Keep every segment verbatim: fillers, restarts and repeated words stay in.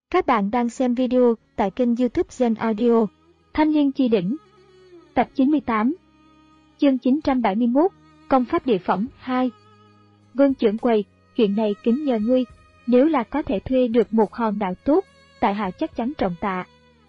Các bạn đang xem video tại kênh YouTube Gen Audio. Thanh Niên Chi Đỉnh. Tập chín mươi tám. Chương chín trăm bảy mươi mốt. Công pháp địa phẩm hai. Vương trưởng quầy, chuyện này kính nhờ ngươi, nếu là có thể thuê được một hòn đảo tốt, tại hạ chắc chắn trọng tạ.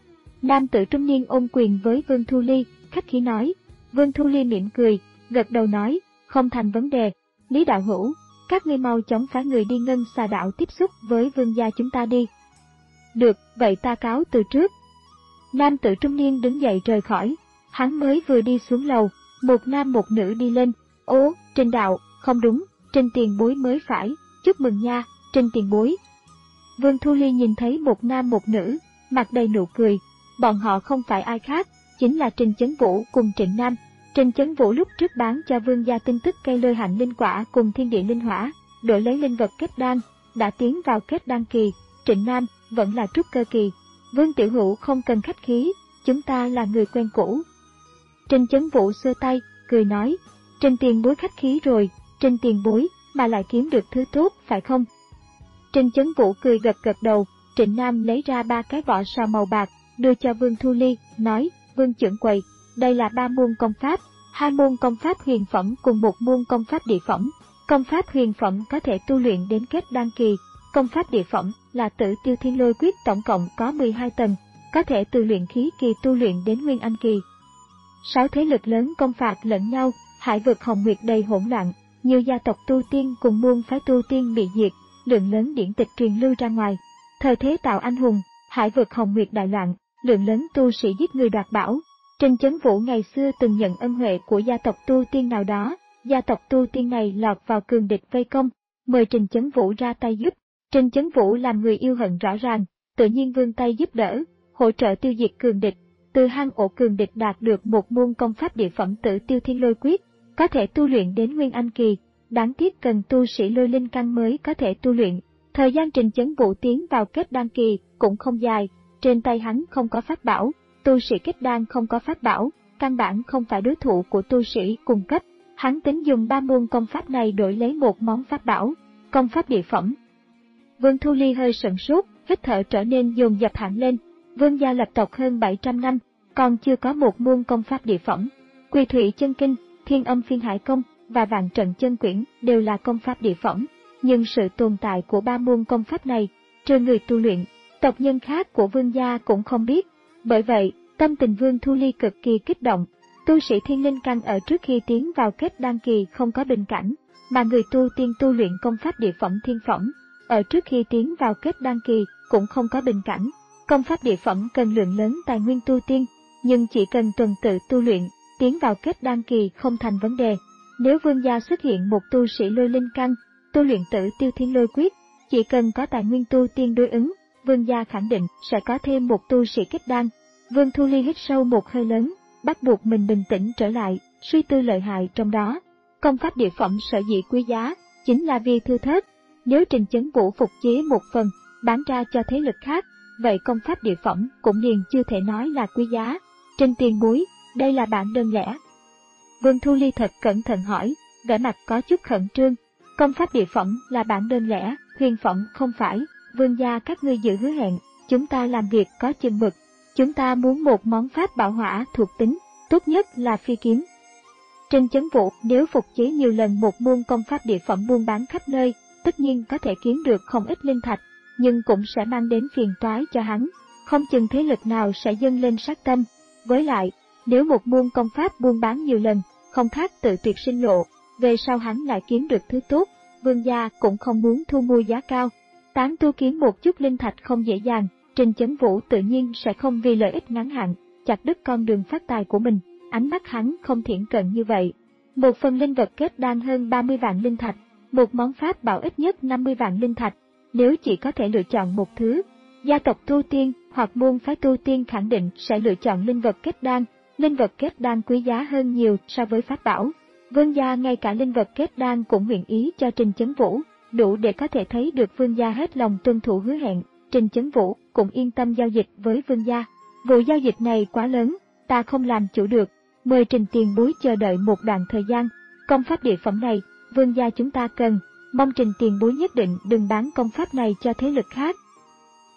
Nam tử trung niên ôm quyền với Vương Thu Ly, khách khí nói. Vương Thu Ly mỉm cười, gật đầu nói, không thành vấn đề. Lý đạo hữu, các ngươi mau chóng phái người đi Ngân Xà Đảo tiếp xúc với vương gia chúng ta đi. Được, vậy ta cáo từ trước. Nam tử trung niên đứng dậy rời khỏi, hắn mới vừa đi xuống lầu, một nam một nữ đi lên. Ố, Trình đạo, không đúng, Trình tiền bối mới phải, chúc mừng nha, Trình tiền bối. Vương Thu Ly nhìn thấy một nam một nữ, mặt đầy nụ cười, bọn họ không phải ai khác, chính là Trình Chấn Vũ cùng Trịnh Nam. Trình Chấn Vũ lúc trước bán cho vương gia tin tức cây lôi hạnh linh quả cùng thiên địa linh hỏa, đổi lấy linh vật kết đan, đã tiến vào kết đan kỳ. Trịnh Nam vẫn là trúc cơ kỳ. Vương tiểu hữu không cần khách khí, chúng ta là người quen cũ. Trình Chấn Vũ xua tay, cười nói, Trình tiền bối khách khí rồi, Trình tiền bối mà lại kiếm được thứ tốt phải không? Trình Chấn Vũ cười gật gật đầu. Trịnh Nam lấy ra ba cái vỏ sò màu bạc, đưa cho Vương Thu Ly, nói, Vương trưởng quầy, đây là ba môn công pháp, hai môn công pháp huyền phẩm cùng một môn công pháp địa phẩm. Công pháp huyền phẩm có thể tu luyện đến kết đan kỳ, công pháp địa phẩm là Tử Tiêu Thiên Lôi Quyết, tổng cộng có mười hai tầng, có thể từ luyện khí kỳ tu luyện đến nguyên anh kỳ. Sáu thế lực lớn công phạt lẫn nhau, hải vực Hồng Nguyệt đầy hỗn loạn, nhiều gia tộc tu tiên cùng môn phái tu tiên bị diệt, lượng lớn điển tịch truyền lưu ra ngoài. Thời thế tạo anh hùng, hải vực Hồng Nguyệt đại loạn, lượng lớn tu sĩ giết người đoạt bảo. Trình Chấn Vũ ngày xưa từng nhận ân huệ của gia tộc tu tiên nào đó, gia tộc tu tiên này lọt vào cường địch vây công, mời Trình Chấn Vũ ra tay giúp. Trình Chấn Vũ làm người yêu hận rõ ràng, tự nhiên vươn tay giúp đỡ, hỗ trợ tiêu diệt cường địch. Từ hang ổ cường địch đạt được một môn công pháp địa phẩm Tử Tiêu Thiên Lôi Quyết, có thể tu luyện đến nguyên anh kỳ, đáng tiếc cần tu sĩ lôi linh căn mới có thể tu luyện. Thời gian Trình Chấn Vũ tiến vào kết đan kỳ cũng không dài, trên tay hắn không có pháp bảo, tu sĩ kết đan không có pháp bảo, căn bản không phải đối thủ của tu sĩ cùng cấp. Hắn tính dùng ba môn công pháp này đổi lấy một món pháp bảo, công pháp địa phẩm. Vương Thu Ly hơi sửng sốt, hít thở trở nên dồn dập hẳn lên. Vương gia lập tộc hơn bảy trăm năm, còn chưa có một môn công pháp địa phẩm. Quỳ Thủy Chân Kinh, Thiên Âm Phiên Hải Công và Vạn Trận Chân Quyển đều là công pháp địa phẩm, nhưng sự tồn tại của ba môn công pháp này, trừ người tu luyện, tộc nhân khác của vương gia cũng không biết. Bởi vậy, tâm tình Vương Thu Ly cực kỳ kích động. Tu sĩ thiên linh căn ở trước khi tiến vào kết đan kỳ không có bình cảnh, mà người tu tiên tu luyện công pháp địa phẩm thiên phẩm, ở trước khi tiến vào kết đan kỳ cũng không có bình cảnh. Công pháp địa phẩm cần lượng lớn tài nguyên tu tiên, nhưng chỉ cần tuần tự tu luyện, tiến vào kết đan kỳ không thành vấn đề. Nếu vương gia xuất hiện một tu sĩ lôi linh căn, tu luyện Tử Tiêu Thiên Lôi Quyết, chỉ cần có tài nguyên tu tiên đối ứng, vương gia khẳng định sẽ có thêm một tu sĩ kết đan. Vương Thu Ly hít sâu một hơi lớn, bắt buộc mình bình tĩnh trở lại, suy tư lợi hại trong đó. Công pháp địa phẩm sở dĩ quý giá, chính là vì thưa thớt. Nếu Trình Chấn Vũ phục chế một phần, bán ra cho thế lực khác, vậy công pháp địa phẩm cũng liền chưa thể nói là quý giá. Trình tiền bối, đây là bản đơn lẻ. Vương Thu Ly thật cẩn thận hỏi, vẻ mặt có chút khẩn trương. Công pháp địa phẩm là bản đơn lẻ, huyền phẩm không phải. Vương gia các ngươi giữ hứa hẹn, chúng ta làm việc có chừng mực. Chúng ta muốn một món pháp bảo hỏa thuộc tính, tốt nhất là phi kiếm. Trình Chấn Vũ nếu phục chế nhiều lần một môn công pháp địa phẩm buôn bán khắp nơi, tất nhiên có thể kiếm được không ít linh thạch, nhưng cũng sẽ mang đến phiền toái cho hắn, không chừng thế lực nào sẽ dâng lên sát tâm. Với lại, nếu một môn công pháp buôn bán nhiều lần, không khác tự tuyệt sinh lộ, về sau hắn lại kiếm được thứ tốt, vương gia cũng không muốn thu mua giá cao. Tán tu kiếm một chút linh thạch không dễ dàng, Trình Chấn Vũ tự nhiên sẽ không vì lợi ích ngắn hạn, chặt đứt con đường phát tài của mình, ánh mắt hắn không thiển cận như vậy. Một phần linh vật kết đan hơn ba mươi vạn linh thạch, một món pháp bảo ít nhất năm mươi vạn linh thạch, nếu chỉ có thể lựa chọn một thứ, gia tộc tu tiên hoặc môn phái tu tiên khẳng định sẽ lựa chọn linh vật kết đan. Linh vật kết đan quý giá hơn nhiều so với pháp bảo. Vương gia ngay cả linh vật kết đan cũng nguyện ý cho Trình Chấn Vũ, đủ để có thể thấy được vương gia hết lòng tuân thủ hứa hẹn. Trình Chấn Vũ cũng yên tâm giao dịch với vương gia. Vụ giao dịch này quá lớn, ta không làm chủ được, mời Trình tiền bối chờ đợi một đoạn thời gian. Công pháp địa phẩm này, vương gia chúng ta cần, mong Trình tiền bối nhất định đừng bán công pháp này cho thế lực khác.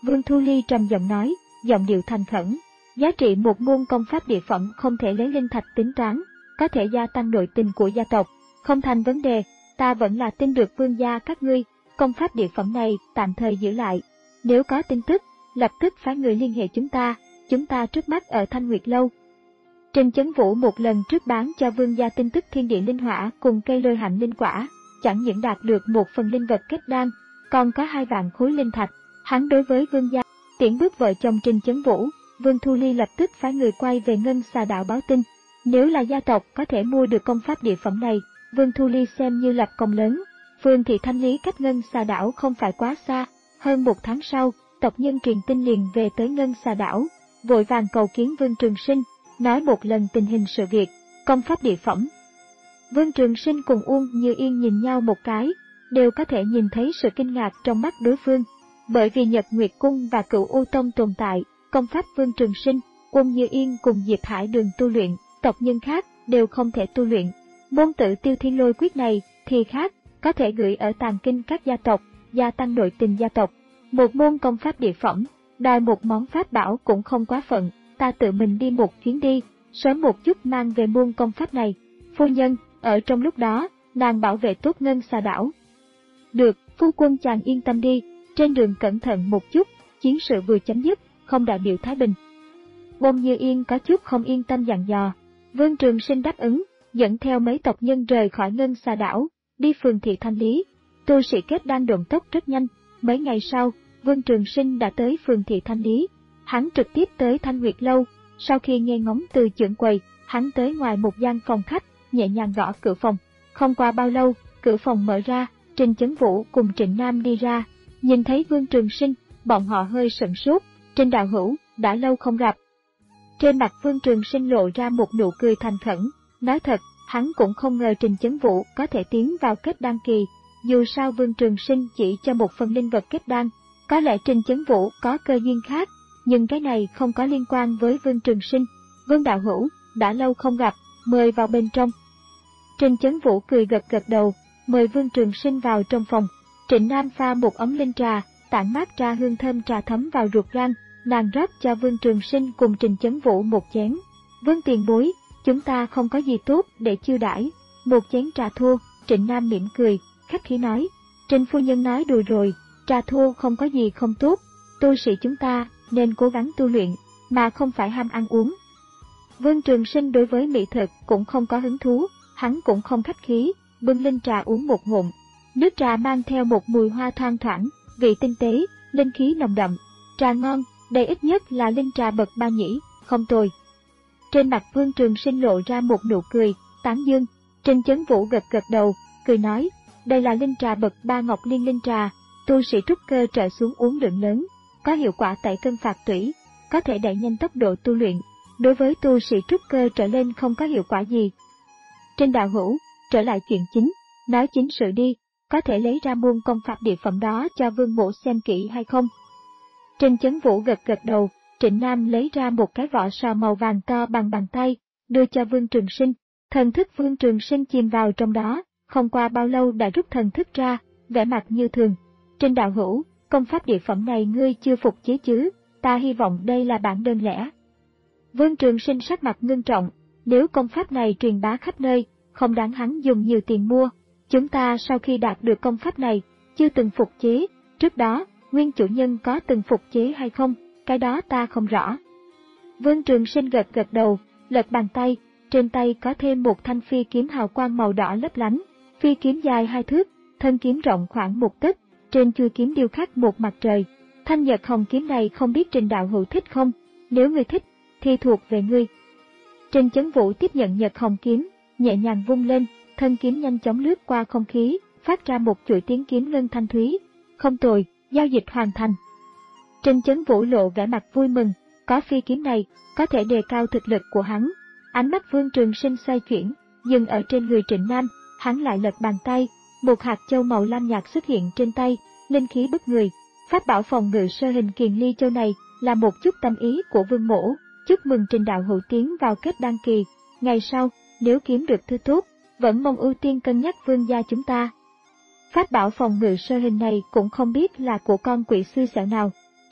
Vương Thu Ly trầm giọng nói, giọng điệu thành khẩn. Giá trị một môn công pháp địa phẩm không thể lấy linh thạch tính toán, có thể gia tăng nội tình của gia tộc. Không thành vấn đề, ta vẫn là tin được vương gia các ngươi, công pháp địa phẩm này tạm thời giữ lại. Nếu có tin tức, lập tức phái người liên hệ chúng ta, chúng ta trước mắt ở Thanh Nguyệt Lâu. Trình Chấn Vũ một lần trước bán cho vương gia tin tức thiên địa linh hỏa cùng cây lôi hạnh linh quả, chẳng những đạt được một phần linh vật kết đan, còn có hai vạn khối linh thạch. Hắn đối với vương gia, tiễn bước vợ chồng Trình Chấn Vũ, Vương Thu Ly lập tức phái người quay về Ngân Xà Đảo báo tin. Nếu là gia tộc có thể mua được công pháp địa phẩm này, Vương Thu Ly xem như lập công lớn. Phương thị Thanh Lý cách Ngân Xà Đảo không phải quá xa, hơn một tháng sau, tộc nhân truyền tin liền về tới Ngân Xà Đảo, vội vàng cầu kiến Vương Trường Sinh, nói một lần tình hình sự việc, công pháp địa phẩm. Vương Trường Sinh cùng Uông Như Yên nhìn nhau một cái, đều có thể nhìn thấy sự kinh ngạc trong mắt đối phương. Bởi vì Nhật Nguyệt Cung và Cửu U Tông tồn tại, công pháp Vương Trường Sinh, Uông Như Yên cùng Diệp Hải Đường tu luyện, tộc nhân khác đều không thể tu luyện. Môn Tự Tiêu Thiên Lôi Quyết này thì khác, có thể gửi ở tàng kinh các gia tộc, gia tăng nội tình gia tộc. Một môn công pháp địa phẩm, đòi một món pháp bảo cũng không quá phận, ta tự mình đi một chuyến đi, sớm một chút mang về môn công pháp này. Phu nhân, ở trong lúc đó, nàng bảo vệ tốt Ngân Xà Đảo. Được, phu quân chàng yên tâm đi, trên đường cẩn thận một chút, chiến sự vừa chấm dứt, không đại biểu thái bình. Uông Như Yên có chút không yên tâm dặn dò. Vương Trường Sinh đáp ứng, dẫn theo mấy tộc nhân rời khỏi Ngân Xà Đảo, đi phường thị Thanh Lý. Tu sĩ kết đan độn tốc rất nhanh, mấy ngày sau, Vương Trường Sinh đã tới phường thị Thanh Lý. Hắn trực tiếp tới Thanh Nguyệt Lâu, sau khi nghe ngóng từ trưởng quầy, hắn tới ngoài một gian phòng khách, nhẹ nhàng gõ cửa phòng. Không qua bao lâu, cửa phòng mở ra, Trình Chấn Vũ cùng Trịnh Nam đi ra, nhìn thấy Vương Trường Sinh, bọn họ hơi sửng sốt. Trình đạo hữu, đã lâu không gặp. Trên mặt Vương Trường Sinh lộ ra một nụ cười thành khẩn, nói thật, hắn cũng không ngờ Trình Chấn Vũ có thể tiến vào kết đan kỳ. Dù sao Vương Trường Sinh chỉ cho một phần linh vật kết đan, có lẽ Trình Chấn Vũ có cơ duyên khác, nhưng cái này không có liên quan với Vương Trường Sinh. Vương đạo hữu, đã lâu không gặp, mời vào bên trong. Trình Chấn Vũ cười gật gật đầu, mời Vương Trường Sinh vào trong phòng. Trịnh Nam pha một ấm linh trà, tản mát ra hương thơm trà thấm vào ruột gan, nàng rót cho Vương Trường Sinh cùng Trình Chấn Vũ một chén. Vương tiền bối, chúng ta không có gì tốt để chiêu đãi, một chén trà thô. Trịnh Nam mỉm cười, khách khí nói, Trình phu nhân nói đùa rồi, trà thô không có gì không tốt, tu sĩ chúng ta nên cố gắng tu luyện, mà không phải ham ăn uống. Vương Trường Sinh đối với mỹ thực cũng không có hứng thú, hắn cũng không khách khí, bưng linh trà uống một ngụm. Nước trà mang theo một mùi hoa thoang thoảng, vị tinh tế, linh khí nồng đậm. Trà ngon, đây ít nhất là linh trà bậc ba nhỉ, không tồi. Trên mặt Vương Trường Sinh lộ ra một nụ cười, tán dương. Trình Chấn Vũ gật gật đầu, cười nói, đây là linh trà bậc ba ngọc liên linh trà, tu sĩ trúc cơ trở xuống uống lượng lớn, có hiệu quả tẩy cân phạt tủy, có thể đẩy nhanh tốc độ tu luyện. Đối với tu sĩ trúc cơ trở lên không có hiệu quả gì. Trên đạo hữu, trở lại chuyện chính, nói chính sự đi, có thể lấy ra môn công pháp địa phẩm đó cho Vương mỗ xem kỹ hay không? Trình Chấn Vũ gật gật đầu. Trịnh Nam lấy ra một cái vỏ sò màu vàng to bằng bàn tay, đưa cho Vương Trường Sinh. Thần thức Vương Trường Sinh chìm vào trong đó, không qua bao lâu đã rút thần thức ra, vẻ mặt như thường. Trên đạo hữu, công pháp địa phẩm này ngươi chưa phục chế chứ, ta hy vọng đây là bản đơn lẻ. Vương Trường Sinh sắc mặt ngưng trọng, nếu công pháp này truyền bá khắp nơi, không đáng hắn dùng nhiều tiền mua. Chúng ta sau khi đạt được công pháp này, chưa từng phục chế, trước đó, nguyên chủ nhân có từng phục chế hay không, cái đó ta không rõ. Vương Trường Sinh gật gật đầu, lật bàn tay, trên tay có thêm một thanh phi kiếm hào quang màu đỏ lấp lánh. Phi kiếm dài hai thước, thân kiếm rộng khoảng một tấc, trên chuôi kiếm điêu khắc một mặt trời. Thanh nhật hồng kiếm này không biết Trình đạo hữu thích không, nếu ngươi thích, thì thuộc về ngươi. Trình Chấn Vũ tiếp nhận nhật hồng kiếm, nhẹ nhàng vung lên, thân kiếm nhanh chóng lướt qua không khí, phát ra một chuỗi tiếng kiếm ngân thanh thúy. Không tồi, giao dịch hoàn thành. Trình Chấn Vũ lộ vẻ mặt vui mừng, có phi kiếm này, có thể đề cao thực lực của hắn. Ánh mắt Vương Trường Sinh xoay chuyển, dừng ở trên người Trịnh Nam, hắn lại lật bàn tay, một hạt châu màu lam nhạt xuất hiện trên tay, linh khí bức người. Pháp bảo phòng ngự sơ hình kiền ly châu này là một chút tâm ý của Vương mỗ, chúc mừng Trình đạo hữu tiến vào kết đan kỳ. Ngày sau, nếu kiếm được thứ tốt, vẫn mong ưu tiên cân nhắc Vương gia chúng ta. Pháp bảo phòng ngự sơ hình này cũng không biết là của con quỷ xui xẻo nào.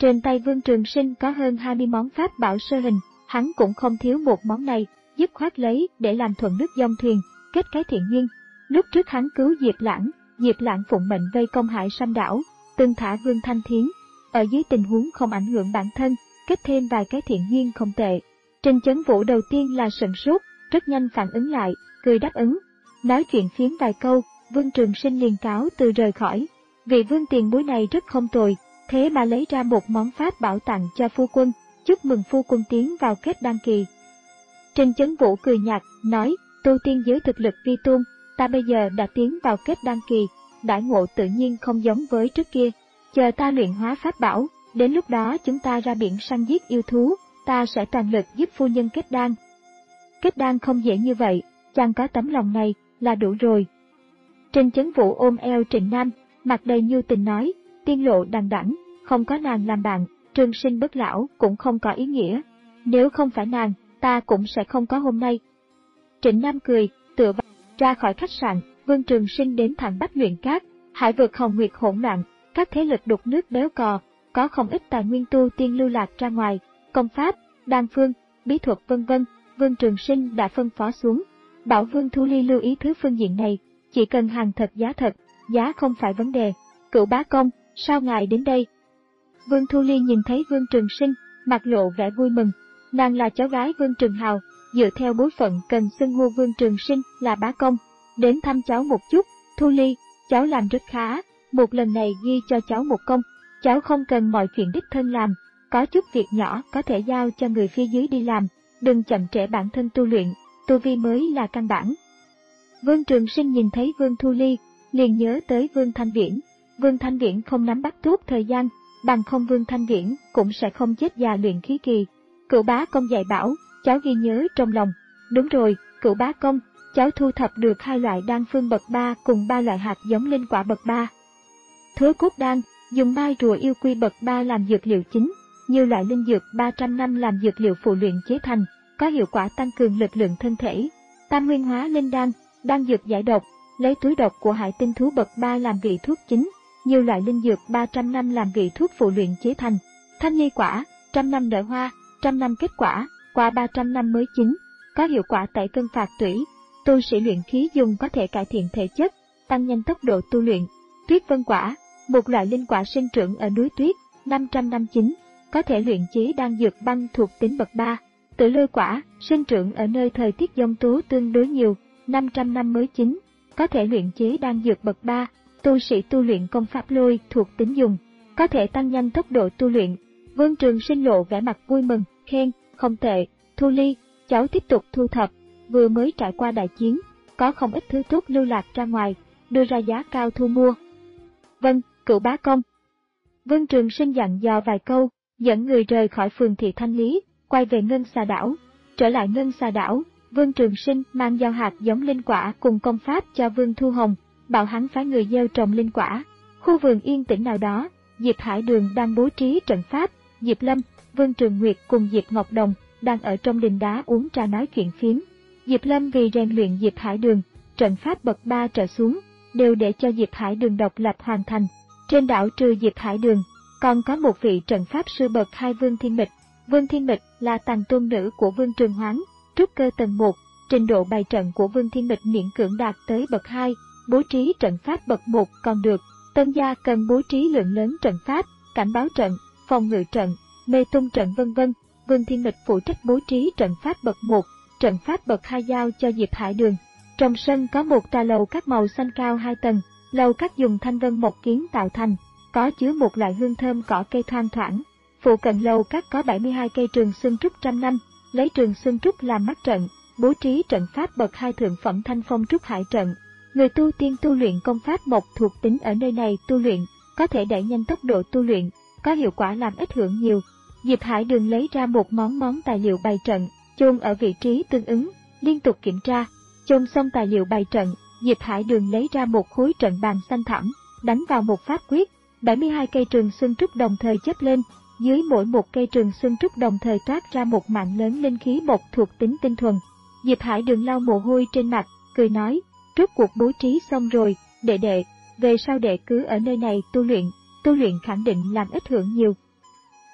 Trên tay Vương Trường Sinh có hơn hai mươi món pháp bảo sơ hình, hắn cũng không thiếu một món này, dứt khoát lấy để làm thuận nước dòng thuyền, kết cái thiện duyên. Lúc trước hắn cứu Diệp Lãng, Diệp Lãng phụng mệnh vây công Hải Sâm đảo, từng thả Vương Thanh Thiến. Ở dưới tình huống không ảnh hưởng bản thân, kết thêm vài cái thiện duyên không tệ. Trình Chấn Vũ đầu tiên là sửng sốt, rất nhanh phản ứng lại, cười đáp ứng. Nói chuyện phiếm vài câu, Vương Trường Sinh liền cáo từ rời khỏi. Vị Vương tiền bối này rất không tồi, thế mà lấy ra một món pháp bảo tặng cho phu quân, chúc mừng phu quân tiến vào kết đan kỳ. Trình Chấn Vũ cười nhạt, nói, tu tiên giới thực lực vi tôn, ta bây giờ đã tiến vào kết đan kỳ, đãi ngộ tự nhiên không giống với trước kia. Chờ ta luyện hóa pháp bảo, đến lúc đó chúng ta ra biển săn giết yêu thú, ta sẽ toàn lực giúp phu nhân kết đan. Kết đan không dễ như vậy, chàng có tấm lòng này là đủ rồi. Trình Chấn Vũ ôm eo Trịnh Nam, mặt đầy nhu tình nói, tiên lộ đằng đẵng, không có nàng làm bạn, trường sinh bất lão cũng không có ý nghĩa. Nếu không phải nàng, ta cũng sẽ không có hôm nay. Trịnh Nam cười, tựa vào, ra khỏi khách sạn, Vương Trường Sinh đến thẳng Bách Luyện Cát, hải vực hồng nguyệt hỗn loạn, các thế lực đục nước béo cò, có không ít tài nguyên tu tiên lưu lạc ra ngoài, công pháp, đan phương, bí thuật vân vân, Vương Trường Sinh đã phân phó xuống. Bảo Vương Thu Ly lưu ý thứ phương diện này, chỉ cần hàng thật giá thật, giá không phải vấn đề. Cửu bá công, sao ngài đến đây? Vương Thu Ly nhìn thấy Vương Trường Sinh, mặt lộ vẻ vui mừng. Nàng là cháu gái Vương Trường Hào, dựa theo bối phận cần xưng hô Vương Trường Sinh là bá công. Đến thăm cháu một chút, Thu Ly, cháu làm rất khá, một lần này ghi cho cháu một công. Cháu không cần mọi chuyện đích thân làm, có chút việc nhỏ có thể giao cho người phía dưới đi làm, đừng chậm trễ bản thân tu luyện, tu vi mới là căn bản. Vương Trường Sinh nhìn thấy Vương Thu Ly, liền nhớ tới Vương Thanh Viễn. Vương Thanh Viễn không nắm bắt tốt thời gian, bằng không Vương Thanh Viễn cũng sẽ không chết già luyện khí kỳ. Cửu bá công dạy bảo, cháu ghi nhớ trong lòng. Đúng rồi, cửu bá công, cháu thu thập được hai loại đan phương bậc ba cùng ba loại hạt giống linh quả bậc ba. Thối cốt đan, dùng mai rùa yêu quy bậc ba làm dược liệu chính, nhiều loại linh dược ba trăm năm làm dược liệu phụ luyện chế thành, có hiệu quả tăng cường lực lượng thân thể. Tam nguyên hóa linh đan, đan dược giải độc, lấy túi độc của hải tinh thú bậc ba làm vị thuốc chính, nhiều loại linh dược ba trăm năm làm vị thuốc phụ luyện chế thành. Thanh nhi quả, trăm năm nở hoa, trăm năm kết quả, qua ba trăm năm mới chín, có hiệu quả tẩy cân phạt tủy. Tu sĩ luyện khí dùng có thể cải thiện thể chất, tăng nhanh tốc độ tu luyện. Tuyết vân quả, một loại linh quả sinh trưởng ở núi tuyết, năm trăm năm chín, có thể luyện chế đan dược băng thuộc tính bậc ba. Tử lôi quả, sinh trưởng ở nơi thời tiết giông tố tương đối nhiều, năm trăm năm mới chín, có thể luyện chế đan dược bậc ba. Tu sĩ tu luyện công pháp lôi thuộc tính dùng, có thể tăng nhanh tốc độ tu luyện. Vương Trường Sinh lộ vẻ mặt vui mừng, khen, không tệ, Thu Ly, cháu tiếp tục thu thập, vừa mới trải qua đại chiến, có không ít thứ tốt lưu lạc ra ngoài, đưa ra giá cao thu mua. Vâng, cửu bá công. Vương Trường Sinh dặn dò vài câu, dẫn người rời khỏi phường thị Thanh Lý, quay về Ngân Xà Đảo. Trở lại Ngân Xà Đảo, Vương Trường Sinh mang giao hạt giống linh quả cùng công pháp cho Vương Thu Hồng, bảo hắn phái người gieo trồng linh quả. Khu vườn yên tĩnh nào đó, Diệp Hải Đường đang bố trí trận pháp, Diệp Lâm, Vương Trường Nguyệt cùng Diệp Ngọc Đồng đang ở trong đình đá uống trà nói chuyện phiếm. Diệp Lâm vì rèn luyện Diệp Hải Đường, trận pháp bậc ba trở xuống, đều để cho Diệp Hải Đường độc lập hoàn thành. Trên đảo trừ Diệp Hải Đường, còn có một vị trận pháp sư bậc hai Vương Thiên Mịch. Vương Thiên Mịch là tàng tôn nữ của Vương Trường Hoáng, trúc cơ tầng một, trình độ bày trận của Vương Thiên Mịch miễn cưỡng đạt tới bậc hai, bố trí trận pháp bậc một còn được. Tân gia cần bố trí lượng lớn trận pháp, cảnh báo trận, phòng ngự trận, mê tung trận vân vân. Vương Thiên Mịch phụ trách bố trí trận pháp bậc một, trận pháp bậc hai giao cho Diệp Hải Đường. Trong sân có một tòa lầu các màu xanh cao hai tầng, lầu các dùng thanh vân mộc kiến tạo thành, có chứa một loại hương thơm cỏ cây thoang thoảng. Phụ cận lầu các có bảy mươi hai cây trường xuân trúc trăm năm, lấy trường xuân trúc làm mắt trận, bố trí trận pháp bậc hai thượng phẩm thanh phong trúc hải trận. Người tu tiên tu luyện công pháp mộc thuộc tính ở nơi này tu luyện, có thể đẩy nhanh tốc độ tu luyện, có hiệu quả làm ít hưởng nhiều. Diệp Hải Đường lấy ra một món món tài liệu bày trận, chôn ở vị trí tương ứng, liên tục kiểm tra. Chôn xong tài liệu bày trận, Diệp Hải Đường lấy ra một khối trận bàn xanh thẳm, đánh vào một pháp quyết, bảy mươi hai cây trường xuân trúc đồng thời chớp lên, dưới mỗi một cây trường xuân trúc đồng thời toát ra một mạng lớn linh khí mộc thuộc tính tinh thuần. Diệp Hải Đường lau mồ hôi trên mặt, cười nói, rốt cuộc bố trí xong rồi, đệ đệ, về sau đệ cứ ở nơi này tu luyện, tu luyện khẳng định làm ít hưởng nhiều.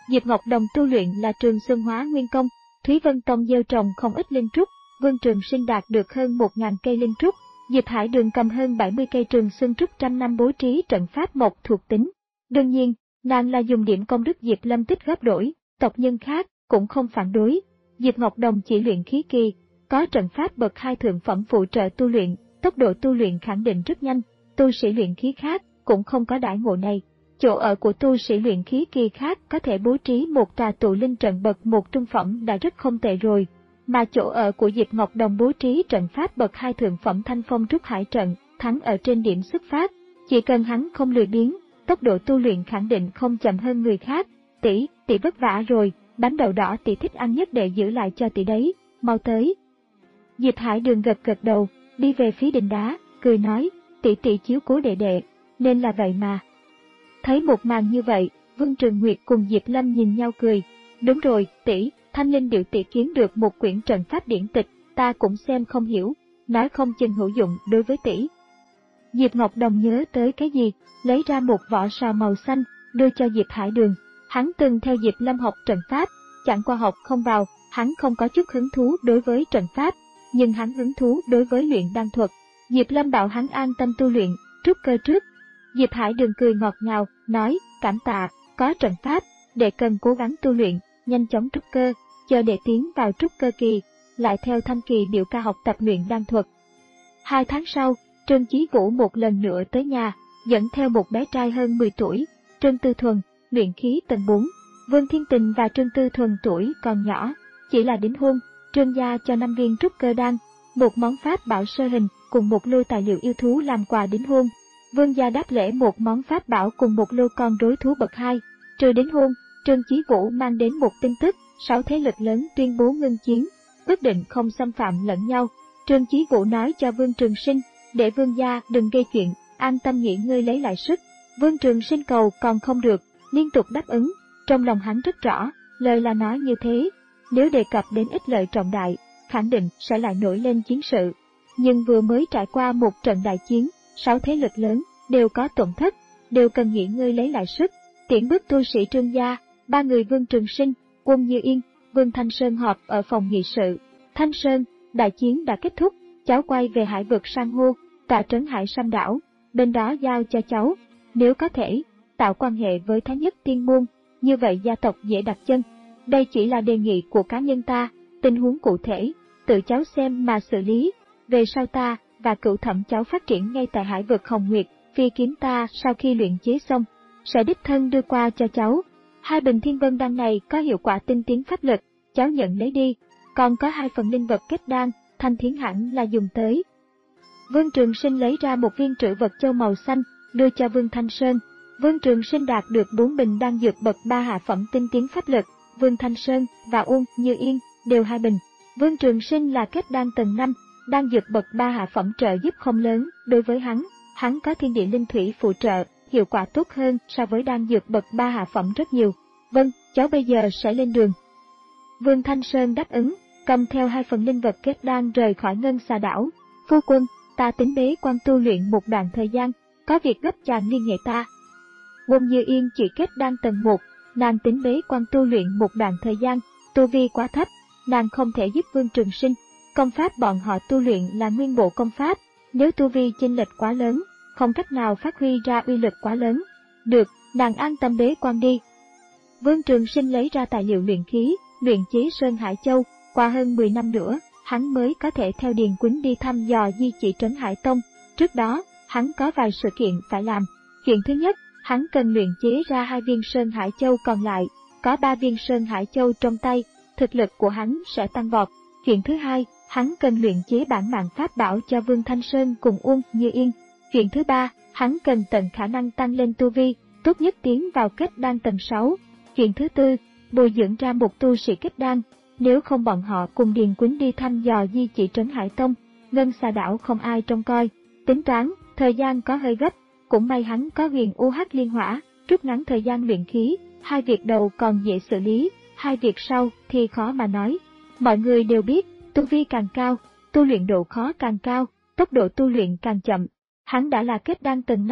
Diệp Ngọc Đồng tu luyện là Trường Xuân Hóa Nguyên Công, Thúy Vân Tông gieo trồng không ít linh trúc, Vương Trường Sinh đạt được hơn một nghìn cây linh trúc, Diệp Hải Đường cầm hơn bảy mươi cây Trường Xuân trúc trăm năm bố trí trận pháp mộc thuộc tính. Đương nhiên, nàng là dùng điểm công đức Diệp Lâm tích góp đổi, tộc nhân khác cũng không phản đối. Diệp Ngọc Đồng chỉ luyện khí kỳ, có trận pháp bậc hai thượng phẩm phụ trợ tu luyện, tốc độ tu luyện khẳng định rất nhanh, tu sĩ luyện khí khác cũng không có đãi ngộ này. Chỗ ở của tu sĩ luyện khí kỳ khác có thể bố trí một tòa tụ linh trận bậc một trung phẩm đã rất không tệ rồi, mà chỗ ở của Diệp Ngọc Đồng bố trí trận pháp bậc hai thượng phẩm Thanh Phong Trúc Hải trận, thắng ở trên điểm xuất phát, chỉ cần hắn không lười biếng, tốc độ tu luyện khẳng định không chậm hơn người khác. Tỷ, tỷ vất vả rồi, bánh đậu đỏ tỷ thích ăn nhất để giữ lại cho tỷ đấy, mau tới. Diệp Hải Đường gật gật đầu, đi về phía đình đá, cười nói, tỷ tỷ chiếu cố đệ đệ, nên là vậy mà. Thấy một màn như vậy, Vương Trường Nguyệt cùng Diệp Lâm nhìn nhau cười. Đúng rồi, tỷ, Thanh Linh Điệu tỷ kiếm được một quyển trận pháp điển tịch, ta cũng xem không hiểu, nói không chừng hữu dụng đối với tỷ. Diệp Ngọc Đồng nhớ tới cái gì, lấy ra một vỏ sò màu xanh, đưa cho Diệp Hải Đường. Hắn từng theo Diệp Lâm học trận pháp, chẳng qua học không vào, hắn không có chút hứng thú đối với trận pháp, nhưng hắn hứng thú đối với luyện đan thuật. Diệp Lâm bảo hắn an tâm tu luyện, trúc cơ trước. Diệp Hải Đường cười ngọt ngào, nói, cảm tạ, có trận pháp, đệ cần cố gắng tu luyện, nhanh chóng trúc cơ, chờ đệ tiến vào trúc cơ kỳ, lại theo Thanh Kỳ biểu ca học tập luyện đan thuật. Hai tháng sau, Trương Chí Vũ một lần nữa tới nhà, dẫn theo một bé trai hơn mười tuổi, Trương Tư Thuần, luyện khí tầng bốn. Vương Thiên Tình và Trương Tư Thuần tuổi còn nhỏ, chỉ là đính hôn, Trương gia cho năm viên trúc cơ đan, một món pháp bảo sơ hình cùng một lô tài liệu yêu thú làm quà đính hôn. Vương gia đáp lễ một món pháp bảo cùng một lô con rối thú bậc hai. Trừ đính hôn, Trương Chí Vũ mang đến một tin tức, sáu thế lực lớn tuyên bố ngưng chiến, quyết định không xâm phạm lẫn nhau. Trương Chí Vũ nói cho Vương Trường Sinh, để Vương gia đừng gây chuyện, an tâm nghỉ ngơi lấy lại sức. Vương Trường Sinh cầu còn không được, liên tục đáp ứng. Trong lòng hắn rất rõ, lời là nói như thế, nếu đề cập đến ích lợi trọng đại, khẳng định sẽ lại nổi lên chiến sự. Nhưng vừa mới trải qua một trận đại chiến, sáu thế lực lớn đều có tổn thất, đều cần nghỉ ngơi lấy lại sức. Tiễn bước tu sĩ Trương gia, ba người Vương Trường Sinh, Uông Như Yên, Vương Thanh Sơn họp ở phòng nghị sự. Thanh Sơn, đại chiến đã kết thúc, cháu quay về hải vực san hô, tọa trấn Hải Sam đảo, bên đó giao cho cháu. Nếu có thể, tạo quan hệ với Thái Nhất Tiên Môn, như vậy gia tộc dễ đặt chân. Đây chỉ là đề nghị của cá nhân ta, tình huống cụ thể, tự cháu xem mà xử lý. Về sau ta và Cửu Thẩm cháu phát triển ngay tại hải vực Hồng Nguyệt, phi kiếm ta sau khi luyện chế xong, sẽ đích thân đưa qua cho cháu. Hai bình thiên vân đan này có hiệu quả tinh tiến pháp lực, cháu nhận lấy đi. Còn có hai phần linh vật kết đan, Thanh Thiến hẳn là dùng tới. Vương Trường Sinh lấy ra một viên trữ vật châu màu xanh, đưa cho Vương Thanh Sơn. Vương Trường Sinh đạt được bốn bình đan dược bậc ba hạ phẩm tinh tiến pháp lực, Vương Thanh Sơn và Uông Như Yên đều hai bình. Vương Trường Sinh là kết đan tầng năm, đan dược bậc ba hạ phẩm trợ giúp không lớn đối với hắn, hắn có thiên địa linh thủy phụ trợ, hiệu quả tốt hơn so với đan dược bậc ba hạ phẩm rất nhiều. Vâng, cháu bây giờ sẽ lên đường. Vương Thanh Sơn đáp ứng, cầm theo hai phần linh vật kết đan rời khỏi Ngân Xà đảo. Phu quân, ta tính bế quan tu luyện một đoạn thời gian, có việc gấp chàng liên hệ ta. Uông Như Yên chỉ kết đan tầng một, nàng tính bế quan tu luyện một đoạn thời gian, tu vi quá thấp, nàng không thể giúp Vương Trường Sinh. Công pháp bọn họ tu luyện là nguyên bộ công pháp, nếu tu vi chênh lệch quá lớn, không cách nào phát huy ra uy lực quá lớn. Được, nàng an tâm bế quan đi. Vương Trường Sinh lấy ra tài liệu luyện khí, luyện chế Sơn Hải Châu, qua hơn mười năm nữa, hắn mới có thể theo Điền Quýnh đi thăm dò di chỉ trấn Hải Tông. Trước đó, hắn có vài sự kiện phải làm. Chuyện thứ nhất, hắn cần luyện chế ra hai viên Sơn Hải Châu còn lại, có ba viên Sơn Hải Châu trong tay, thực lực của hắn sẽ tăng vọt. Chuyện thứ hai, hắn cần luyện chế bản mạng pháp bảo cho Vương Thanh Sơn cùng Uông Như Yên. Chuyện thứ ba, hắn cần tận khả năng tăng lên tu vi, tốt nhất tiến vào kết đan tầng sáu. Chuyện thứ tư, bồi dưỡng ra một tu sĩ kết đan, nếu không bọn họ cùng Điền Quýnh đi thăm dò di chỉ trấn Hải Tông, Ngân Xà đảo không ai trông coi. Tính toán, thời gian có hơi gấp, cũng may hắn có huyền u hắc liên hỏa, rút ngắn thời gian luyện khí, hai việc đầu còn dễ xử lý, hai việc sau thì khó mà nói. Mọi người đều biết, tu vi càng cao, tu luyện độ khó càng cao, tốc độ tu luyện càng chậm. Hắn đã là kết đan tầng năm,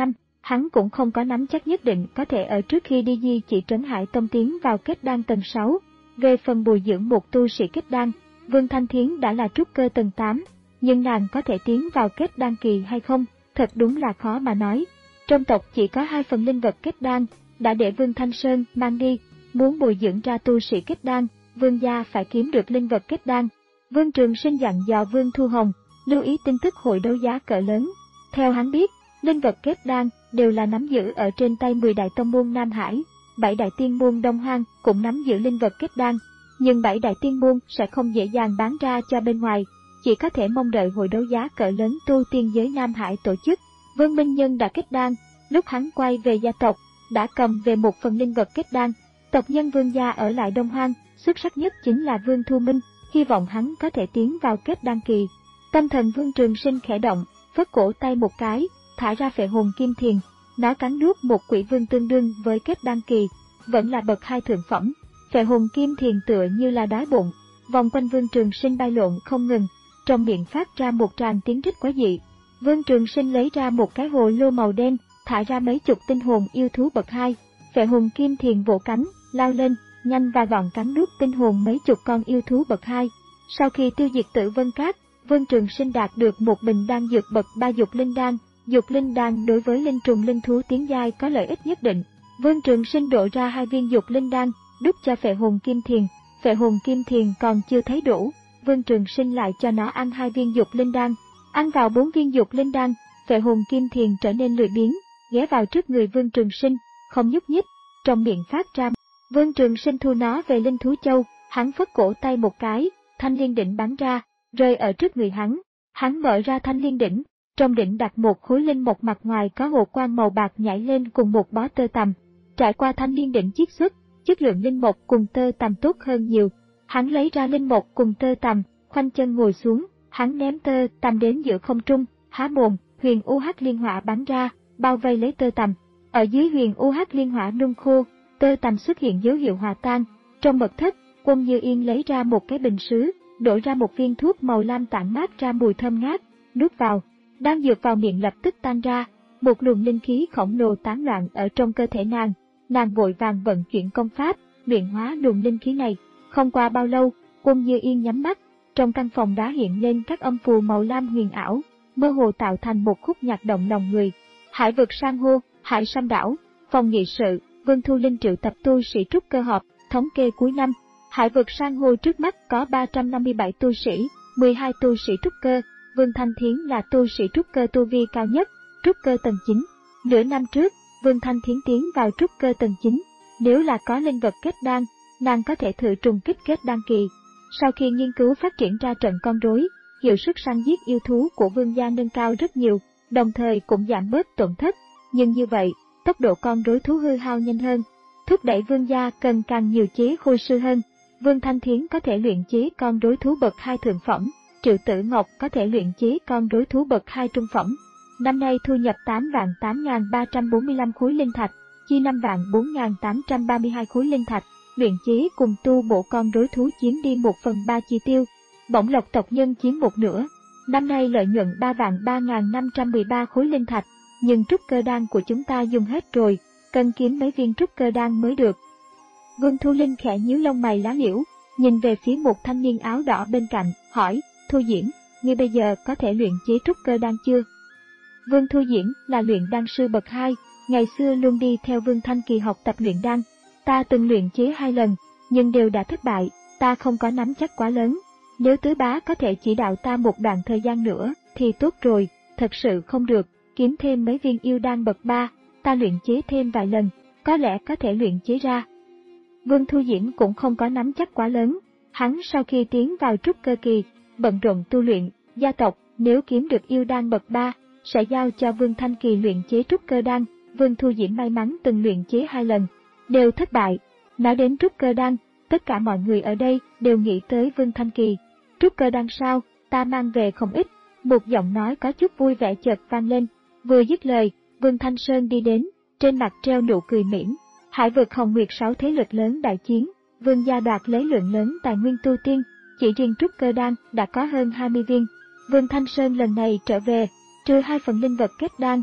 hắn cũng không có nắm chắc nhất định có thể ở trước khi đi di chỉ Trấn Hải Tông tiến vào kết đan tầng sáu. Về phần bồi dưỡng một tu sĩ kết đan, Vương Thanh Thiến đã là trúc cơ tầng tám, nhưng nàng có thể tiến vào kết đan kỳ hay không, thật đúng là khó mà nói. Trong tộc chỉ có hai phần linh vật kết đan, đã để Vương Thanh Sơn mang đi, muốn bồi dưỡng ra tu sĩ kết đan, Vương gia phải kiếm được linh vật kết đan. Vương Trường Sinh dặn dò Vương Thu Hồng, lưu ý tin tức hội đấu giá cỡ lớn. Theo hắn biết, linh vật kết đan đều là nắm giữ ở trên tay mười đại tông môn Nam Hải, bảy đại tiên môn Đông Hoang cũng nắm giữ linh vật kết đan, nhưng bảy đại tiên môn sẽ không dễ dàng bán ra cho bên ngoài, chỉ có thể mong đợi hội đấu giá cỡ lớn tu tiên giới Nam Hải tổ chức. Vương Minh Nhân đã kết đan, lúc hắn quay về gia tộc, đã cầm về một phần linh vật kết đan. Tộc nhân Vương gia ở lại Đông Hoang, xuất sắc nhất chính là Vương Thu Minh, hy vọng hắn có thể tiến vào kết đan kỳ. Tâm thần Vương Trường Sinh khẽ động, phất cổ tay một cái, thả ra phệ hồn kim thiền, nó cắn nuốt một quỷ vương tương đương với kết đan kỳ, vẫn là bậc hai thượng phẩm. Phệ hồn kim thiền tựa như là đói bụng, vòng quanh Vương Trường Sinh bay lộn không ngừng, trong miệng phát ra một tràng tiếng rít quái dị. Vương Trường Sinh lấy ra một cái hồ lô màu đen, thả ra mấy chục tinh hồn yêu thú bậc hai. Phệ hồn kim thiền vỗ cánh, lao lên, nhanh và gọn cắn nuốt tinh hồn mấy chục con yêu thú bậc hai. Sau khi tiêu diệt Tử Vân Cát, Vương Trường Sinh đạt được một bình đan dược bậc ba dục linh đan. Dục linh đan đối với linh trùng linh thú tiến giai có lợi ích nhất định. Vương Trường Sinh đổ ra hai viên dục linh đan, đút cho phệ hồn kim thiền. Phệ hồn kim thiền còn chưa thấy đủ, Vương Trường Sinh lại cho nó ăn hai viên dục linh đan. Ăn vào bốn viên dục linh đan, phệ hồn kim thiền trở nên lười biếng, ghé vào trước người Vương Trường Sinh, không nhúc nhích, trong miệng phát ra. Vương Trường Sinh thu nó về linh thú châu, hắn phất cổ tay một cái, thanh liên đỉnh bắn ra, rơi ở trước người hắn. Hắn mở ra thanh liên đỉnh, trong đỉnh đặt một khối linh mộc, mặt ngoài có hồ quang màu bạc nhảy lên cùng một bó tơ tằm. Trải qua thanh liên đỉnh chiết xuất, chất lượng linh mộc cùng tơ tằm tốt hơn nhiều. Hắn lấy ra linh mộc cùng tơ tằm, khoanh chân ngồi xuống, hắn ném tơ tằm đến giữa không trung, há mồm, huyền u hắc liên hỏa bắn ra, bao vây lấy tơ tằm. Ở dưới huyền u hắc liên hỏa nung khô, tơ tằm xuất hiện dấu hiệu hòa tan. Trong mật thất, Quân Như Yên lấy ra một cái bình sứ, đổ ra một viên thuốc màu lam tản mát ra mùi thơm ngát, nuốt vào. Đang dược vào miệng lập tức tan ra, một luồng linh khí khổng lồ tán loạn ở trong cơ thể nàng. Nàng vội vàng vận chuyển công pháp, luyện hóa luồng linh khí này. Không qua bao lâu, Quân Như Yên nhắm mắt, trong căn phòng đá hiện lên các âm phù màu lam huyền ảo, mơ hồ tạo thành một khúc nhạc động lòng người. Hải vực san hô, Hải Sam đảo, phòng nghị sự, Vương Thu Linh triệu tập tu sĩ trúc cơ họp, thống kê cuối năm. Hải vực san hô trước mắt có ba trăm năm mươi bảy tu sĩ, mười hai tu sĩ trúc cơ. Vương Thanh Thiến là tu sĩ trúc cơ tu vi cao nhất, trúc cơ tầng chín. Nửa năm trước, Vương Thanh Thiến tiến vào trúc cơ tầng chín. Nếu là có linh vật kết đan, nàng có thể thử trùng kích kết đan kỳ. Sau khi nghiên cứu phát triển ra trận con rối, hiệu suất săn giết yêu thú của Vương gia nâng cao rất nhiều, đồng thời cũng giảm bớt tổn thất. Nhưng như vậy, tốc độ con rối thú hư hao nhanh hơn, thúc đẩy Vương gia cần càng nhiều chế khôi sư hơn. Vương Thanh Thiến có thể luyện chế con rối thú bậc hai thượng phẩm. Triệu Tử Ngọc có thể luyện chế con rối thú bậc hai trung phẩm. Năm nay thu nhập tám vạn tám nghìn ba trăm bốn mươi lăm khối linh thạch, chi năm vạn bốn nghìn tám trăm ba mươi hai khối linh thạch, luyện chế cùng tu bổ con rối thú chiếm đi một phần ba chi tiêu, bổng lộc tộc nhân chiếm một nửa. Năm nay lợi nhuận ba vạn ba nghìn năm trăm mười ba khối linh thạch, nhưng trúc cơ đan của chúng ta dùng hết rồi, cần kiếm mấy viên trúc cơ đan mới được. Vương Thu Linh khẽ nhíu lông mày lá liễu, nhìn về phía một thanh niên áo đỏ bên cạnh, hỏi, Thu Diễn, ngươi bây giờ có thể luyện chế trúc cơ đan chưa? Vương Thu Diễn là luyện đan sư bậc hai, ngày xưa luôn đi theo Vương Thanh Kỳ học tập luyện đan. Ta từng luyện chế hai lần, nhưng đều đã thất bại, ta không có nắm chắc quá lớn. Nếu tứ bá có thể chỉ đạo ta một đoạn thời gian nữa, thì tốt rồi, thật sự không được, kiếm thêm mấy viên yêu đan bậc ba, ta luyện chế thêm vài lần, có lẽ có thể luyện chế ra. Vương Thu Diễn cũng không có nắm chắc quá lớn, hắn sau khi tiến vào trúc cơ kỳ, bận rộn tu luyện, gia tộc nếu kiếm được yêu đan bậc ba, sẽ giao cho Vương Thanh Kỳ luyện chế trúc cơ đan. Vương Thu Diễn may mắn từng luyện chế hai lần, đều thất bại. Nói đến trúc cơ đan, tất cả mọi người ở đây đều nghĩ tới Vương Thanh Kỳ. Trúc cơ đan sao, ta mang về không ít. Một giọng nói có chút vui vẻ chợt vang lên. Vừa dứt lời, Vương Thanh Sơn đi đến, trên mặt treo nụ cười mỉm. Hải vực Hồng Nguyệt sáu thế lực lớn đại chiến, Vương gia đoạt lấy lượng lớn tài nguyên tu tiên, chỉ riêng trúc cơ đan đã có hơn hai mươi viên. Vương Thanh Sơn lần này trở về, trừ hai phần linh vật kết đan,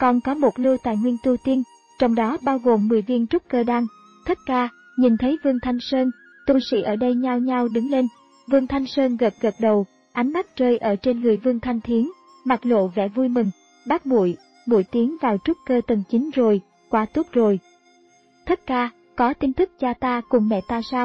còn có một lô tài nguyên tu tiên, trong đó bao gồm mười viên trúc cơ đan. Thất ca, nhìn thấy Vương Thanh Sơn, tu sĩ ở đây nhao nhao đứng lên. Vương Thanh Sơn gật gật đầu, ánh mắt rơi ở trên người Vương Thanh Thiến, mặt lộ vẻ vui mừng. Bác muội, muội tiến vào trúc cơ tầng chín rồi, quá tốt rồi. Thất ca, có tin tức cha ta cùng mẹ ta sao?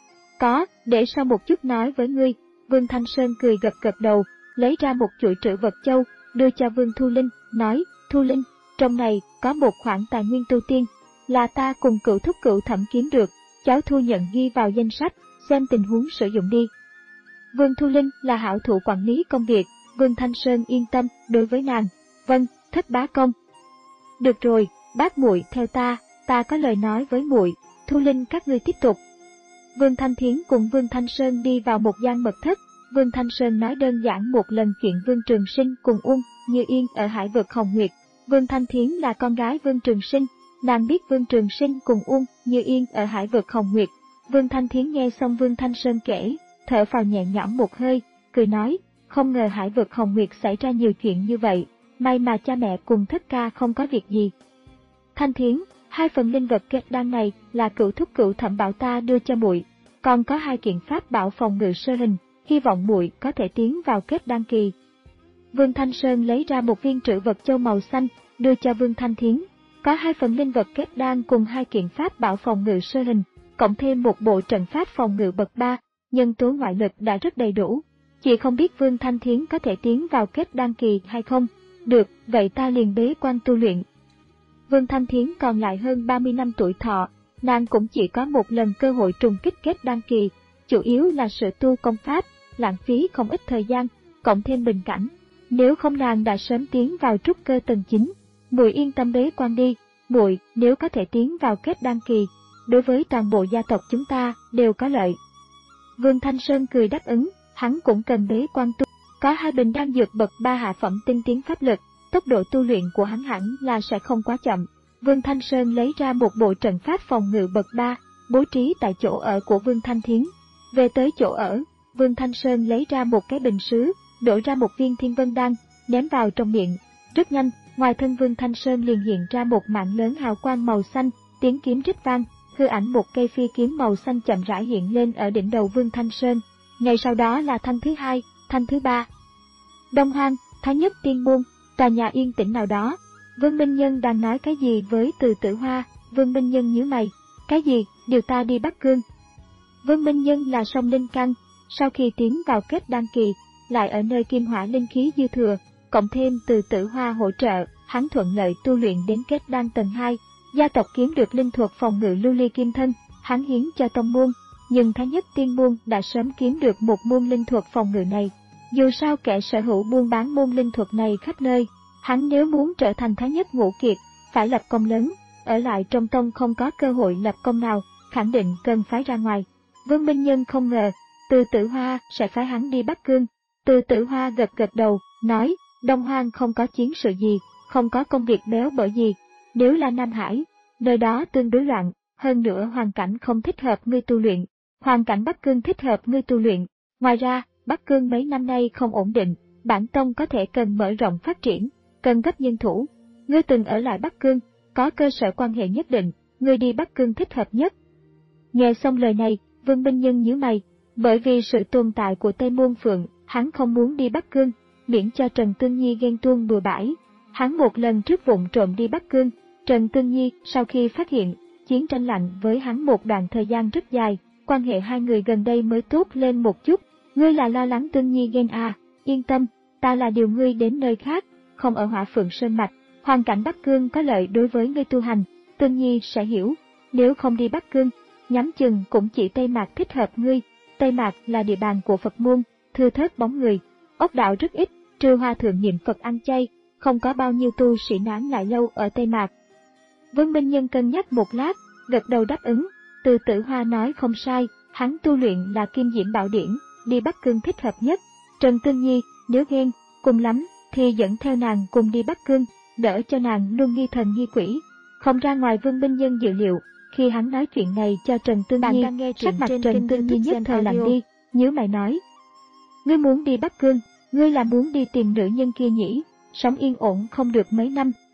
Có, để sau một chút nói với ngươi. Vương Thanh Sơn cười gật gật đầu, lấy ra một chuỗi trữ vật châu, đưa cho Vương Thu Linh, nói, Thu Linh, trong này có một khoản tài nguyên tu tiên, là ta cùng cựu thúc cựu thẩm kiếm được, cháu thu nhận ghi vào danh sách, xem tình huống sử dụng đi. Vương Thu Linh là hảo thủ quản lý công việc, Vương Thanh Sơn yên tâm đối với nàng. Vâng, Thất bá công. Được rồi, bác muội theo ta, ta có lời nói với muội. Thu Linh các ngươi tiếp tục. Vương Thanh Thiến cùng Vương Thanh Sơn đi vào một gian mật thất. Vương Thanh Sơn nói đơn giản một lần chuyện Vương Trường Sinh cùng Uông Như Yên ở Hải vực Hồng Nguyệt. Vương Thanh Thiến là con gái Vương Trường Sinh, nàng biết Vương Trường Sinh cùng Uông Như Yên ở Hải vực Hồng Nguyệt. Vương Thanh Thiến nghe xong Vương Thanh Sơn kể, thở phào nhẹ nhõm một hơi, cười nói, không ngờ Hải vực Hồng Nguyệt xảy ra nhiều chuyện như vậy, may mà cha mẹ cùng Thất ca không có việc gì. Thanh Thiến, hai phần linh vật kết đan này là cựu thúc cựu thẩm bảo ta đưa cho muội, còn có hai kiện pháp bảo phòng ngự sơ hình, hy vọng muội có thể tiến vào kết đan kỳ. Vương Thanh Sơn lấy ra một viên trữ vật châu màu xanh, đưa cho Vương Thanh Thiến, có hai phần linh vật kết đan cùng hai kiện pháp bảo phòng ngự sơ hình, cộng thêm một bộ trận pháp phòng ngự bậc ba, nhân tố ngoại lực đã rất đầy đủ. Chị không biết Vương Thanh Thiến có thể tiến vào kết đan kỳ hay không? Được, vậy ta liền bế quan tu luyện. Vương Thanh Thiến còn lại hơn ba mươi năm tuổi thọ, nàng cũng chỉ có một lần cơ hội trùng kích kết đan kỳ, chủ yếu là sự tu công pháp, lãng phí không ít thời gian, cộng thêm bình cảnh. Nếu không nàng đã sớm tiến vào trúc cơ tầng chín. Muội yên tâm bế quan đi, muội nếu có thể tiến vào kết đan kỳ, đối với toàn bộ gia tộc chúng ta đều có lợi. Vương Thanh Sơn cười đáp ứng, hắn cũng cần bế quan tu, có hai bình đan dược bậc ba hạ phẩm tinh tiến pháp lực, tốc độ tu luyện của hắn hẳn là sẽ không quá chậm. Vương Thanh Sơn lấy ra một bộ trận pháp phòng ngự bậc ba, bố trí tại chỗ ở của Vương Thanh Thiến. Về tới chỗ ở, Vương Thanh Sơn lấy ra một cái bình sứ, đổ ra một viên thiên vân đan, ném vào trong miệng. Rất nhanh, ngoài thân Vương Thanh Sơn liền hiện ra một mảng lớn hào quang màu xanh, tiếng kiếm rít vang, hư ảnh một cây phi kiếm màu xanh chậm rãi hiện lên ở đỉnh đầu Vương Thanh Sơn. Ngay sau đó là thanh thứ hai, thanh thứ ba. Đông Hoang, Thái Nhất Tiên Môn, tòa nhà yên tĩnh nào đó. Vương Minh Nhân đang nói cái gì với Từ Tử Hoa, Vương Minh Nhân nhíu mày. Cái gì, điều ta đi Bắc Cương. Vương Minh Nhân là song linh căn, sau khi tiến vào kết đan kỳ, lại ở nơi kim hỏa linh khí dư thừa, cộng thêm Từ Tử Hoa hỗ trợ, hắn thuận lợi tu luyện đến kết đan tầng hai. Gia tộc kiếm được linh thuật phòng ngự lưu ly kim thân, hắn hiến cho tông môn, nhưng Thái Nhất Tiên Môn đã sớm kiếm được một môn linh thuật phòng ngự này. Dù sao kẻ sở hữu buôn bán môn linh thuật này khắp nơi, hắn nếu muốn trở thành Thái Nhất Ngũ Kiệt, phải lập công lớn, ở lại trong tông không có cơ hội lập công nào, khẳng định cần phái ra ngoài. Vương Minh Nhân không ngờ, Từ Tử Hoa sẽ phái hắn đi Bắc Cương. Từ Tử Hoa gật gật đầu, nói, Đông Hoang không có chiến sự gì, không có công việc béo bở gì. Nếu là Nam Hải, nơi đó tương đối loạn, hơn nữa hoàn cảnh không thích hợp ngươi tu luyện, hoàn cảnh Bắc Cương thích hợp ngươi tu luyện. Ngoài ra, Bắc Cương mấy năm nay không ổn định, bản tông có thể cần mở rộng phát triển, cần gấp nhân thủ. Ngươi từng ở lại Bắc Cương, có cơ sở quan hệ nhất định, ngươi đi Bắc Cương thích hợp nhất. Nghe xong lời này, Vương Minh Nhân nhíu mày, bởi vì sự tồn tại của Tây Môn Phượng, hắn không muốn đi Bắc Cương, miễn cho Trần Tương Nhi ghen tuông bừa bãi. Hắn một lần trước vụng trộm đi Bắc Cương, Trần Tương Nhi sau khi phát hiện, chiến tranh lạnh với hắn một đoạn thời gian rất dài, quan hệ hai người gần đây mới tốt lên một chút. Ngươi là lo lắng Tương Nhi ghen à, yên tâm, ta là điều ngươi đến nơi khác, không ở Hỏa Phượng Sơn Mạch, hoàn cảnh Bắc Cương có lợi đối với ngươi tu hành, Tương Nhi sẽ hiểu, nếu không đi Bắc Cương, nhắm chừng cũng chỉ Tây Mạc thích hợp ngươi, Tây Mạc là địa bàn của Phật môn, thưa thớt bóng người, ốc đạo rất ít, trừ Hòa Thượng niệm Phật ăn chay, không có bao nhiêu tu sĩ nán lại lâu ở Tây Mạc. Vương Minh Nhân cân nhắc một lát, gật đầu đáp ứng, Từ Tử Hoa nói không sai, hắn tu luyện là Kim Diễm Bảo Điển, đi Bắc Cương thích hợp nhất. Trần Tương Nhi, nếu ghen, cùng lắm, thì dẫn theo nàng cùng đi Bắc Cương, đỡ cho nàng luôn nghi thần nghi quỷ. Không ra ngoài Vương Minh Nhân dự liệu, khi hắn nói chuyện này cho Trần Tương Nhi, sắc mặt Trần Tương Nhi nhất thời lạnh đi, nhíu mày nói. Ngươi muốn đi Bắc Cương, ngươi là muốn đi tìm nữ nhân kia nhỉ, sống yên ổn không được mấy năm,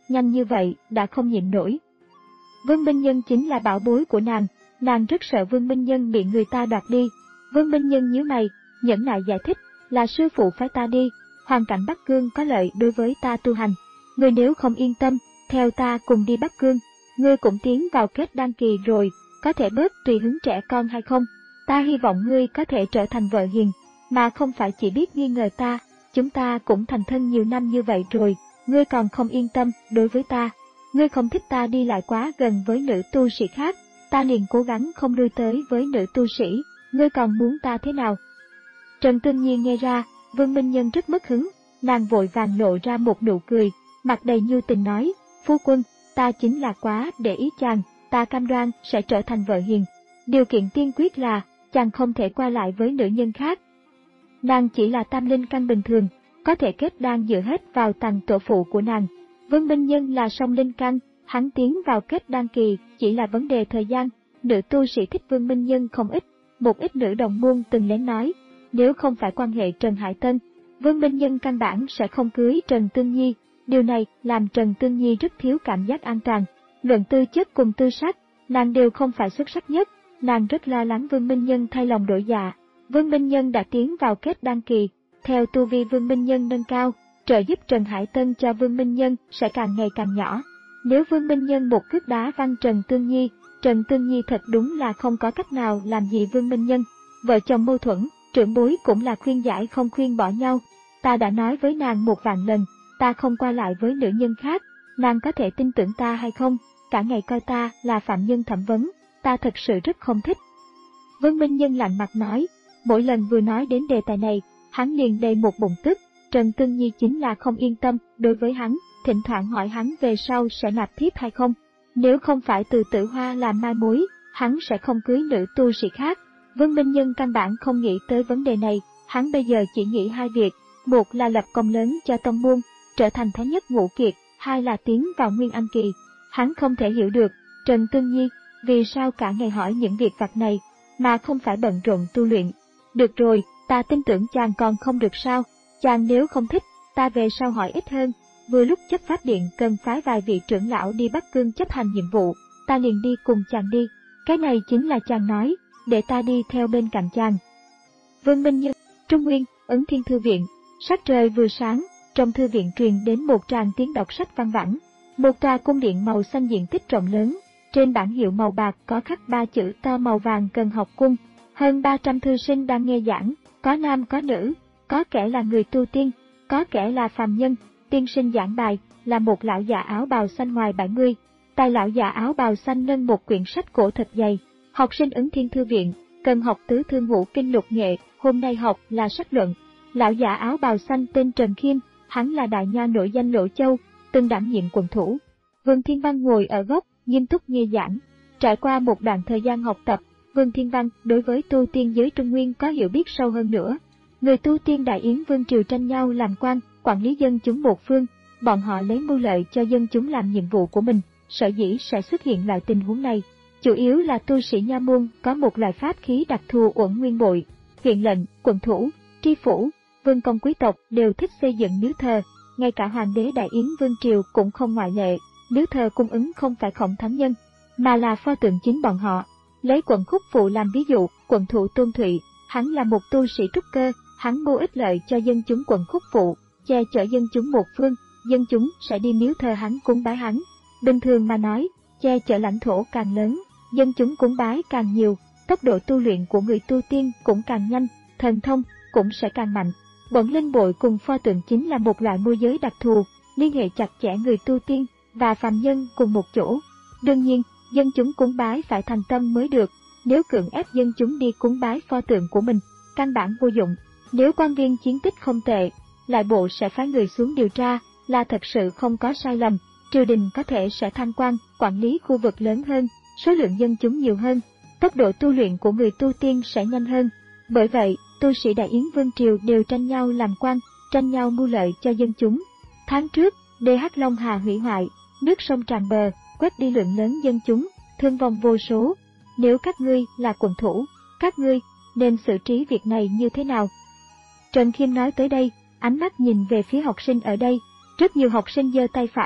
nhanh như vậy đã không nhịn nổi. Vương Minh Nhân chính là bảo bối của nàng, nàng rất sợ Vương Minh Nhân bị người ta đoạt đi. Vương Minh Nhân nhíu mày, nhẫn nại giải thích, là sư phụ phái ta đi, hoàn cảnh Bắc Cương có lợi đối với ta tu hành. Ngươi nếu không yên tâm, theo ta cùng đi Bắc Cương, ngươi cũng tiến vào kết đan kỳ rồi, có thể bớt tùy hứng trẻ con hay không? Ta hy vọng ngươi có thể trở thành vợ hiền, mà không phải chỉ biết nghi ngờ ta, chúng ta cũng thành thân nhiều năm như vậy rồi, ngươi còn không yên tâm đối với ta. Ngươi không thích ta đi lại quá gần với nữ tu sĩ khác, ta liền cố gắng không lui tới với nữ tu sĩ, ngươi còn muốn ta thế nào? Trần Tương Nhi nghe ra, Vương Minh Nhân rất mất hứng, nàng vội vàng lộ ra một nụ cười, mặt đầy nhu tình nói, phu quân, ta chính là quá để ý chàng, ta cam đoan sẽ trở thành vợ hiền. Điều kiện tiên quyết là, chàng không thể qua lại với nữ nhân khác. Nàng chỉ là tam linh căn bình thường, có thể kết đan dựa hết vào tầng tổ phụ của nàng. Vương Minh Nhân là song linh căn, hắn tiến vào kết đan kỳ chỉ là vấn đề thời gian. Nữ tu sĩ thích Vương Minh Nhân không ít, một ít nữ đồng môn từng lén nói, nếu không phải quan hệ Trần Hải Tân, Vương Minh Nhân căn bản sẽ không cưới Trần Tương Nhi. Điều này làm Trần Tương Nhi rất thiếu cảm giác an toàn. Luận tư chất cùng tư sắc, nàng đều không phải xuất sắc nhất, nàng rất lo lắng Vương Minh Nhân thay lòng đổi dạ. Vương Minh Nhân đã tiến vào kết đan kỳ, theo tu vi Vương Minh Nhân nâng cao, trợ giúp Trần Hải Tân cho Vương Minh Nhân sẽ càng ngày càng nhỏ. Nếu Vương Minh Nhân một cước đá văng Trần Tương Nhi, Trần Tương Nhi thật đúng là không có cách nào làm gì Vương Minh Nhân. Vợ chồng mâu thuẫn, trưởng bối cũng là khuyên giải không khuyên bỏ nhau. Ta đã nói với nàng một vạn lần, ta không qua lại với nữ nhân khác, nàng có thể tin tưởng ta hay không? Cả ngày coi ta là phạm nhân thẩm vấn, ta thật sự rất không thích. Vương Minh Nhân lạnh mặt nói, mỗi lần vừa nói đến đề tài này, hắn liền đầy một bụng tức. Trần Tương Nhi chính là không yên tâm đối với hắn, thỉnh thoảng hỏi hắn về sau sẽ nạp thiếp hay không. Nếu không phải từ Tử Hoa làm mai mối, hắn sẽ không cưới nữ tu sĩ khác. Vương Minh Nhân căn bản không nghĩ tới vấn đề này, hắn bây giờ chỉ nghĩ hai việc, một là lập công lớn cho tông môn, trở thành thái nhất ngũ kiệt, hai là tiến vào Nguyên Anh kỳ. Hắn không thể hiểu được, Trần Tương Nhi, vì sao cả ngày hỏi những việc vặt này, mà không phải bận rộn tu luyện. Được rồi, ta tin tưởng chàng còn không được sao, chàng nếu không thích, ta về sau hỏi ít hơn. Vừa lúc chấp pháp điện cần phái vài vị trưởng lão đi Bắc Cương chấp hành nhiệm vụ, ta liền đi cùng chàng đi. Cái này chính là chàng nói, để ta đi theo bên cạnh chàng. Vương Minh Nhân, Trung Nguyên, Ấn Thiên Thư Viện. Sắc trời vừa sáng, trong thư viện truyền đến một tràng tiếng đọc sách vang vẳng. Một tòa cung điện màu xanh diện tích rộng lớn, trên bảng hiệu màu bạc có khắc ba chữ to màu vàng Cần Học Cung. Hơn ba trăm thư sinh đang nghe giảng, có nam có nữ, có kẻ là người tu tiên, có kẻ là phàm nhân. Tiên sinh giảng bài là một lão già áo bào xanh ngoài bảy mươi. Tay lão già áo bào xanh nâng một quyển sách cổ thật dày. Học sinh Ấn Thiên Thư Viện, cần học tứ thư ngũ kinh lục nghệ, hôm nay học là sách luận. Lão già áo bào xanh tên Trần Khiêm, hắn là đại nha nổi danh Lỗ Châu, từng đảm nhiệm quận thủ. Vương Thiên Văn ngồi ở góc, nghiêm túc nghe giảng. Trải qua một đoạn thời gian học tập, Vương Thiên Văn đối với tu tiên giới Trung Nguyên có hiểu biết sâu hơn nữa. Người tu tiên Đại Yến Vương triều tranh nhau làm quan, quản lý dân chúng một phương, bọn họ lấy mưu lợi cho dân chúng làm nhiệm vụ của mình, sở dĩ sẽ xuất hiện loại tình huống này. Chủ yếu là tu sĩ nha môn có một loại pháp khí đặc thù uẩn nguyên bội, huyện lệnh, quận thủ, tri phủ, vương công quý tộc đều thích xây dựng miếu thờ, ngay cả hoàng đế Đại Yến Vương triều cũng không ngoại lệ. Miếu thờ cung ứng không phải Khổng Thánh Nhân, mà là pho tượng chính bọn họ. Lấy quận Khúc Phụ làm ví dụ, quận thủ Tôn Thụy, hắn là một tu sĩ trúc cơ, hắn mưu ích lợi cho dân chúng quận Khúc Phụ, che chở dân chúng một phương, dân chúng sẽ đi miếu thờ hắn cúng bái hắn. Bình thường mà nói, che chở lãnh thổ càng lớn, dân chúng cúng bái càng nhiều, tốc độ tu luyện của người tu tiên cũng càng nhanh, thần thông cũng sẽ càng mạnh. Bổn linh bội cùng pho tượng chính là một loại môi giới đặc thù, liên hệ chặt chẽ người tu tiên và phàm nhân cùng một chỗ. Đương nhiên, dân chúng cúng bái phải thành tâm mới được, nếu cưỡng ép dân chúng đi cúng bái pho tượng của mình, căn bản vô dụng. Nếu quan viên chiến tích không tệ, lại bộ sẽ phái người xuống điều tra, là thật sự không có sai lầm, triều đình có thể sẽ thăng quan, quản lý khu vực lớn hơn, số lượng dân chúng nhiều hơn, tốc độ tu luyện của người tu tiên sẽ nhanh hơn. Bởi vậy, tu sĩ Đại Yến Vương triều đều tranh nhau làm quan, tranh nhau mưu lợi cho dân chúng. Tháng trước, đê hát Long Hà hủy hoại, nước sông tràn bờ, quét đi lượng lớn dân chúng, thương vong vô số. Nếu các ngươi là quận thủ, các ngươi nên xử trí việc này như thế nào? Trần Khiêm nói tới đây, ánh mắt nhìn về phía học sinh ở đây, rất nhiều học sinh giơ tay phải,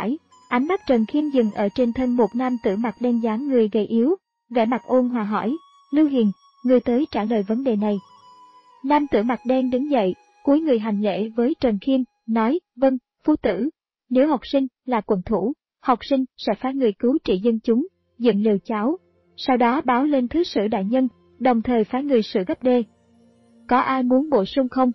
Ánh mắt Trần Khiêm dừng ở trên thân một nam tử mặt đen dáng người gầy yếu, vẻ mặt ôn hòa hỏi, Lưu Hiền, người tới trả lời vấn đề này. Nam tử mặt đen đứng dậy, cúi người hành lễ với Trần Khiêm, nói, vâng, phu tử, nếu học sinh là quận thủ, học sinh sẽ phái người cứu trị dân chúng, dựng lều cháo, sau đó báo lên thứ sử đại nhân, đồng thời phái người sửa gấp đê. Có ai muốn bổ sung không?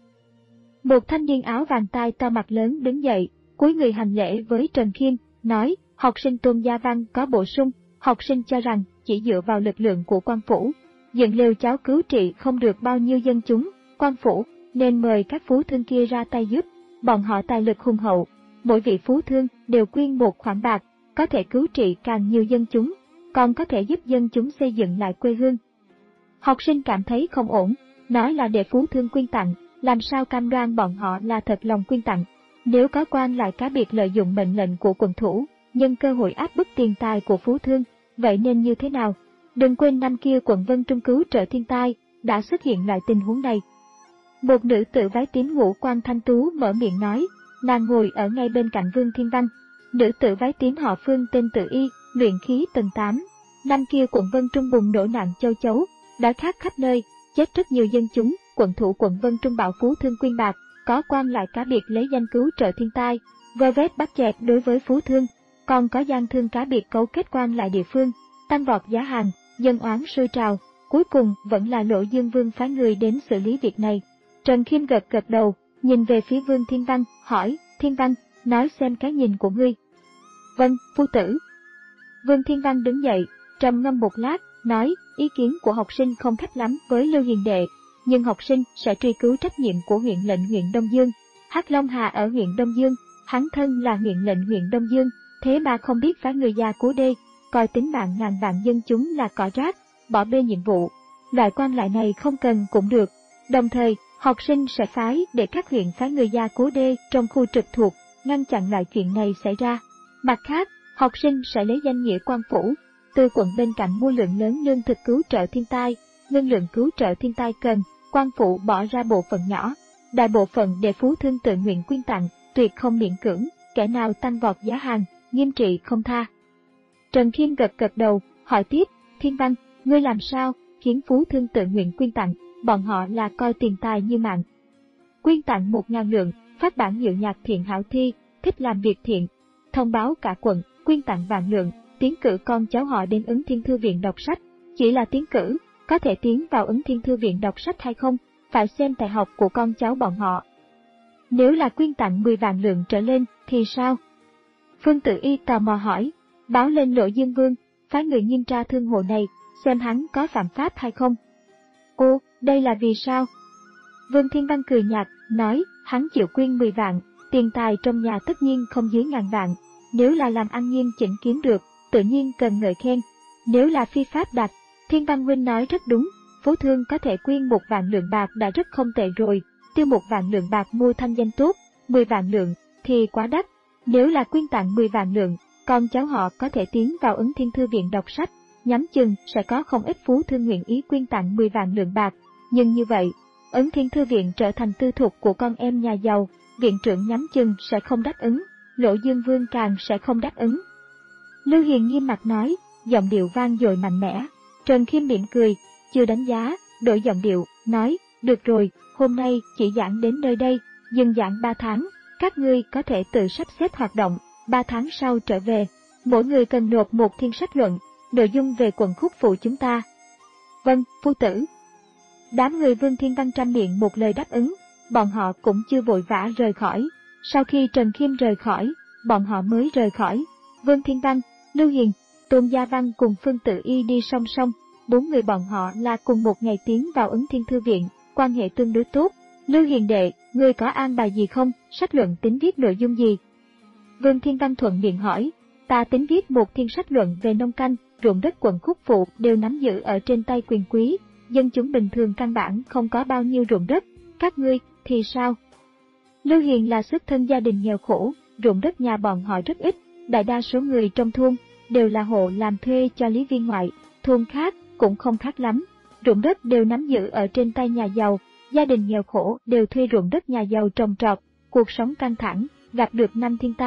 Một thanh niên áo vàng tai to mặt lớn đứng dậy, cúi người hành lễ với Trần Khiêm, nói, học sinh Tôn Gia Văn có bổ sung, học sinh cho rằng chỉ dựa vào lực lượng của quan phủ, dựng lều cháo cứu trị không được bao nhiêu dân chúng, quan phủ nên mời các phú thương kia ra tay giúp, bọn họ tài lực hùng hậu, mỗi vị phú thương đều quyên một khoản bạc, có thể cứu trị càng nhiều dân chúng, còn có thể giúp dân chúng xây dựng lại quê hương. Học sinh cảm thấy không ổn, nói là để phú thương quyên tặng, làm sao cam đoan bọn họ là thật lòng quyên tặng. Nếu có quan lại cá biệt lợi dụng mệnh lệnh của quận thủ, nhân cơ hội áp bức tiền tài của phú thương, vậy nên như thế nào? Đừng quên năm kia quận Vân Trung cứu trợ thiên tai, đã xuất hiện loại tình huống này. Một nữ tử váy tím ngũ quan thanh tú mở miệng nói, nàng ngồi ở ngay bên cạnh Vương Thiên Văn. Nữ tử váy tím họ Phương tên Tự Y, luyện khí tầng tám. Năm kia quận Vân Trung bùng nổ nạn châu chấu, đã khát khắp nơi, chết rất nhiều dân chúng, quận thủ quận Vân Trung bảo phú thương quyên bạc, có quan lại cá biệt lấy danh cứu trợ thiên tai, vơ vét bắt chẹt đối với phú thương, còn có gian thương cá biệt cấu kết quan lại địa phương, tăng vọt giá hàng, dân oán sôi trào, cuối cùng vẫn là Lỗ Dương Vương phái người đến xử lý việc này. Trần Khiêm gật gật đầu, nhìn về phía Vương Thiên Văn, hỏi, Thiên Văn, nói xem cái nhìn của ngươi. Vâng, phu tử. Vương Thiên Văn đứng dậy, trầm ngâm một lát, nói, ý kiến của học sinh không khác lắm với Lưu Hiền đệ, nhưng học sinh sẽ truy cứu trách nhiệm của huyện lệnh huyện Đông Dương. Hắc Long Hà ở huyện Đông Dương, hắn thân là huyện lệnh huyện Đông Dương, thế mà không biết phái người già cứu đê, coi tính mạng ngàn vạn dân chúng là cỏ rác, bỏ bê nhiệm vụ. Loại quan lại này không cần cũng được. Đồng thời, học sinh sẽ phái để các huyện phái người gia cố đê trong khu trực thuộc, ngăn chặn lại chuyện này xảy ra. Mặt khác, học sinh sẽ lấy danh nghĩa quan phủ, từ quận bên cạnh mua lượng lớn lương thực cứu trợ thiên tai, ngân lượng cứu trợ thiên tai cần, quan phủ bỏ ra bộ phận nhỏ, đại bộ phận để phú thương tự nguyện quyên tặng, tuyệt không miễn cưỡng, kẻ nào tăng vọt giá hàng, nghiêm trị không tha. Trần Khiêm gật gật đầu, hỏi tiếp, Thiên Văn, ngươi làm sao khiến phú thương tự nguyện quyên tặng, bọn họ là coi tiền tài như mạng. Quyên tặng một ngàn lượng, phát bản hiệu nhạc thiện hảo thi, thích làm việc thiện, thông báo cả quận, quyên tặng vạn lượng, tiến cử con cháu họ đến Ứng Thiên Thư viện đọc sách, chỉ là tiến cử, có thể tiến vào Ứng Thiên Thư viện đọc sách hay không, phải xem tài học của con cháu bọn họ. Nếu là quyên tặng mười vạn lượng trở lên, thì sao? Phương Tự Y tò mò hỏi, báo lên Lỗ Dương Vương, phái người nghiêm tra thương hộ này, xem hắn có phạm pháp hay không. Ô, đây là vì sao? Vương Thiên Văn cười nhạt, nói, hắn chịu quyên mười vạn, tiền tài trong nhà tất nhiên không dưới ngàn vạn, nếu là làm ăn nghiêm chỉnh kiếm được, tự nhiên cần ngợi khen. Nếu là phi pháp đặt, Thiên Văn huynh nói rất đúng, phú thương có thể quyên một vạn lượng bạc đã rất không tệ rồi, tiêu một vạn lượng bạc mua thanh danh tốt, mười vạn lượng thì quá đắt. Nếu là quyên tặng mười vạn lượng, con cháu họ có thể tiến vào Ứng Thiên Thư viện đọc sách, nhắm chừng sẽ có không ít phú thương nguyện ý quyên tặng mười vạn lượng bạc, nhưng như vậy, Ứng Thiên Thư viện trở thành tư thuộc của con em nhà giàu, viện trưởng nhắm chừng sẽ không đáp ứng, Lỗ Dương Vương càng sẽ không đáp ứng. Lưu Hiền nghiêm mặt nói, giọng điệu vang dội mạnh mẽ. Trần Khiêm mỉm cười, chưa đánh giá, đổi giọng điệu, nói, được rồi, hôm nay chỉ giảng đến nơi đây, dừng giảng ba tháng, các ngươi có thể tự sắp xếp hoạt động, ba tháng sau trở về, mỗi người cần nộp một thiên sách luận, nội dung về quận Khúc Phụ chúng ta. Vâng, phu tử. Đám người Vương Thiên Văn trăm miệng một lời đáp ứng, bọn họ cũng chưa vội vã rời khỏi. Sau khi Trần Khiêm rời khỏi, bọn họ mới rời khỏi. Vương Thiên Văn, Lưu Hiền, Tôn Gia Văn cùng Phương Tự Y đi song song, bốn người bọn họ là cùng một ngày tiến vào Ứng Thiên Thư viện, quan hệ tương đối tốt. Lưu Hiền đệ, ngươi có an bài gì không, sách luận tính viết nội dung gì? Vương Thiên Văn thuận miệng hỏi, ta tính viết một thiên sách luận về nông canh, ruộng đất quận Khúc Phụ đều nắm giữ ở trên tay quyền quý, dân chúng bình thường căn bản không có bao nhiêu ruộng đất, các ngươi thì sao? Lưu Hiền là xuất thân gia đình nghèo khổ, ruộng đất nhà bọn họ rất ít, đại đa số người trong thôn đều là hộ làm thuê cho lý viên ngoại, thôn khác cũng không khác lắm, ruộng đất đều nắm giữ ở trên tay nhà giàu, gia đình nghèo khổ đều thuê ruộng đất nhà giàu trồng trọt, cuộc sống căng thẳng, gặp được năm thiên tai,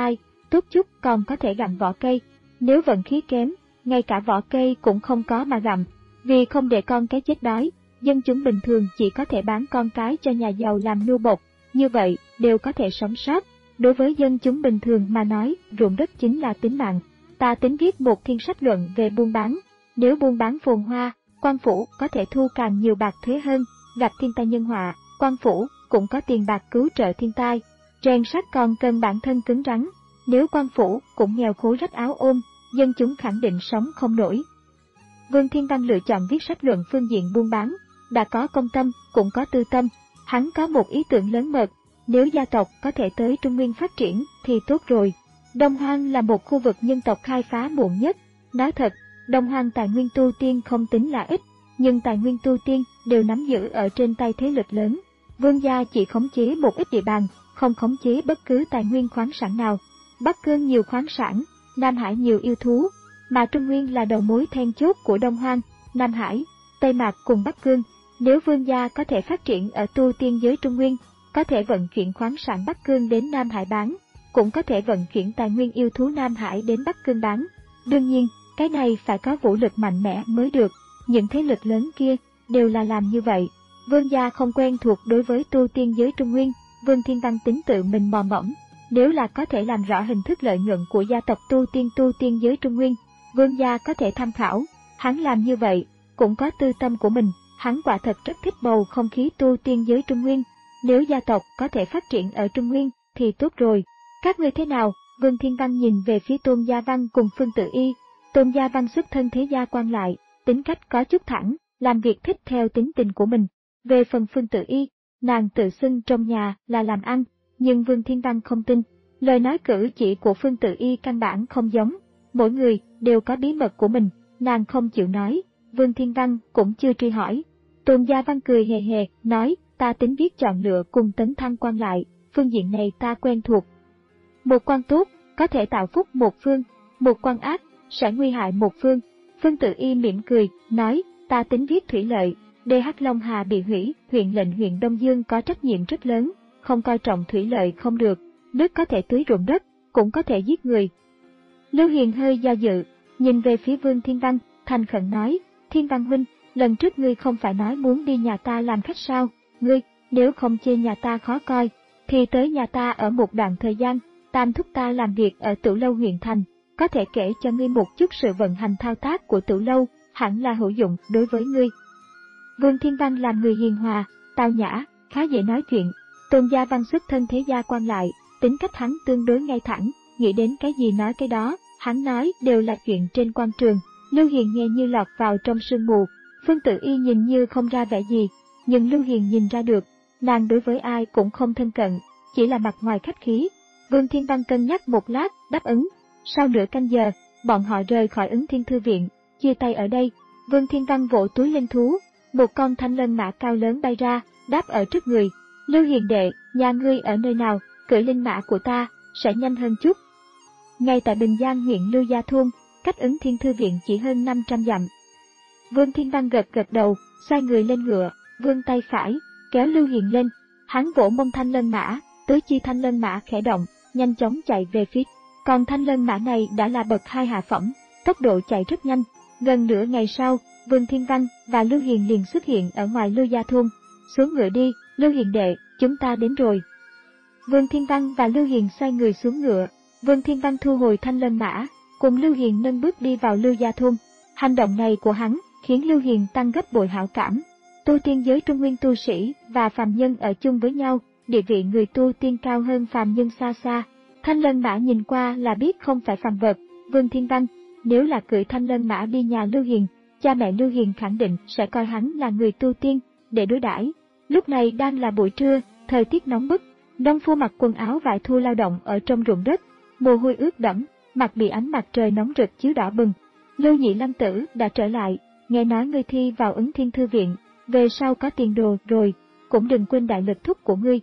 tốt chút còn có thể gặm vỏ cây. Nếu vận khí kém, ngay cả vỏ cây cũng không có mà gặm. Vì không để con cái chết đói, dân chúng bình thường chỉ có thể bán con cái cho nhà giàu làm nô bộc, như vậy đều có thể sống sót. Đối với dân chúng bình thường mà nói, ruộng đất chính là tính mạng. Ta tính viết một thiên sách luận về buôn bán. Nếu buôn bán phồn hoa, quan phủ có thể thu càng nhiều bạc thuế hơn, gặp thiên tai nhân họa, quan phủ cũng có tiền bạc cứu trợ thiên tai. Rèn sắt còn cần bản thân cứng rắn, nếu quan phủ cũng nghèo khổ rách áo ôm, dân chúng khẳng định sống không nổi. Vương Thiên Văn lựa chọn viết sách luận phương diện buôn bán, đã có công tâm, cũng có tư tâm. Hắn có một ý tưởng lớn mật, nếu gia tộc có thể tới Trung Nguyên phát triển thì tốt rồi. Đông Hoang là một khu vực nhân tộc khai phá muộn nhất. Nói thật, Đông Hoang tài nguyên tu tiên không tính là ít, nhưng tài nguyên tu tiên đều nắm giữ ở trên tay thế lực lớn. Vương gia chỉ khống chế một ít địa bàn, không khống chế bất cứ tài nguyên khoáng sản nào. Bắc Cương nhiều khoáng sản, Nam Hải nhiều yêu thú, mà Trung Nguyên là đầu mối then chốt của Đông Hoang, Nam Hải, Tây Mạc cùng Bắc Cương. Nếu Vương gia có thể phát triển ở tu tiên giới Trung Nguyên, có thể vận chuyển khoáng sản Bắc Cương đến Nam Hải bán, cũng có thể vận chuyển tài nguyên yêu thú Nam Hải đến Bắc Cương bán. Đương nhiên, cái này phải có vũ lực mạnh mẽ mới được, những thế lực lớn kia đều là làm như vậy. Vương gia không quen thuộc đối với tu tiên giới Trung Nguyên, Vương Thiên Văn tính tự mình mò mẫm, nếu là có thể làm rõ hình thức lợi nhuận của gia tộc tu tiên tu tiên giới Trung Nguyên, Vương gia có thể tham khảo. Hắn làm như vậy, cũng có tư tâm của mình, hắn quả thật rất thích bầu không khí tu tiên giới Trung Nguyên. Nếu gia tộc có thể phát triển ở Trung Nguyên thì tốt rồi. Các ngươi thế nào? Vương Thiên Văn nhìn về phía Tôn Gia Văn cùng Phương Tự Y. Tôn Gia Văn xuất thân thế gia quan lại, tính cách có chút thẳng, làm việc thích theo tính tình của mình. Về phần Phương Tự Y, nàng tự xưng trong nhà là làm ăn, nhưng Vương Thiên Văn không tin. Lời nói cử chỉ của Phương Tự Y căn bản không giống, mỗi người đều có bí mật của mình, nàng không chịu nói, Vương Thiên Văn cũng chưa truy hỏi. Tôn Gia Văn cười hề hề, nói, ta tính viết chọn lựa cùng tấn thăng quan lại, phương diện này ta quen thuộc. Một quan tốt, có thể tạo phúc một phương, một quan ác, sẽ nguy hại một phương. Phương Tự Y mỉm cười, nói, ta tính viết thủy lợi, đê Hắc Long Hà bị hủy, huyện lệnh huyện Đông Dương có trách nhiệm rất lớn, không coi trọng thủy lợi không được, nước có thể tưới ruộng đất, cũng có thể giết người. Lưu Hiền hơi do dự, nhìn về phía Vương Thiên Văn, thành khẩn nói, Thiên Văn huynh, lần trước ngươi không phải nói muốn đi nhà ta làm khách sao, ngươi, nếu không chê nhà ta khó coi, thì tới nhà ta ở một đoạn thời gian, tam thúc ta làm việc ở Tử Lâu huyện thành, có thể kể cho ngươi một chút sự vận hành thao tác của Tử Lâu, hẳn là hữu dụng đối với ngươi. Vương Thiên Văn làm người hiền hòa, tao nhã, khá dễ nói chuyện. Tôn Gia Văn xuất thân thế gia quan lại, tính cách hắn tương đối ngay thẳng, nghĩ đến cái gì nói cái đó, hắn nói đều là chuyện trên quan trường. Lưu Hiền nghe như lọt vào trong sương mù, Phương Tự Y nhìn như không ra vẻ gì, nhưng Lưu Hiền nhìn ra được, nàng đối với ai cũng không thân cận, chỉ là mặt ngoài khách khí. Vương Thiên Văn cân nhắc một lát, đáp ứng. Sau nửa canh giờ, bọn họ rời khỏi Ứng Thiên Thư Viện, chia tay ở đây. Vương Thiên Văn vỗ túi lên thú, một con thanh lân mã cao lớn bay ra, đáp ở trước người. Lưu Hiền đệ, nhà ngươi ở nơi nào, cưỡi linh mã của ta, sẽ nhanh hơn chút. Ngay tại Bình Giang huyện Lưu Gia Thôn, cách Ứng Thiên Thư Viện chỉ hơn năm trăm dặm. Vương Thiên Văn gật gật đầu, xoay người lên ngựa, vươn tay phải, kéo Lưu Hiền lên, hắn vỗ mông thanh lân mã, tứ chi thanh lân mã khẽ động, nhanh chóng chạy về phía. Còn thanh lân mã này đã là bậc hai hạ phẩm, tốc độ chạy rất nhanh. Gần nửa ngày sau, Vương Thiên Văn và Lưu Hiền liền xuất hiện ở ngoài Lưu Gia Thôn. Xuống ngựa đi, Lưu Hiền đệ, chúng ta đến rồi. Vương Thiên Văn và Lưu Hiền xoay người xuống ngựa, Vương Thiên Văn thu hồi thanh lân mã, cùng Lưu Hiền nâng bước đi vào Lưu Gia Thôn. Hành động này của hắn khiến Lưu Hiền tăng gấp bội hảo cảm. Tu tiên giới Trung Nguyên tu sĩ và phàm nhân ở chung với nhau, địa vị người tu tiên cao hơn phàm nhân xa xa. Thanh lân mã nhìn qua là biết không phải phàm vật. Vương Thiên Văn, nếu là cưỡi thanh lân mã đi nhà Lưu Hiền, cha mẹ Lưu Hiền khẳng định sẽ coi hắn là người tu tiên để đối đãi. Lúc này đang là buổi trưa, thời tiết nóng bức, nông phu mặc quần áo vải thô lao động ở trong ruộng đất, mồ hôi ướt đẫm, mặt bị ánh mặt trời nóng rực chiếu đỏ bừng. Lưu Nhị Lâm tử đã trở lại, nghe nói ngươi thi vào Ứng Thiên Thư Viện, về sau có tiền đồ rồi, cũng đừng quên đại lực thúc của ngươi.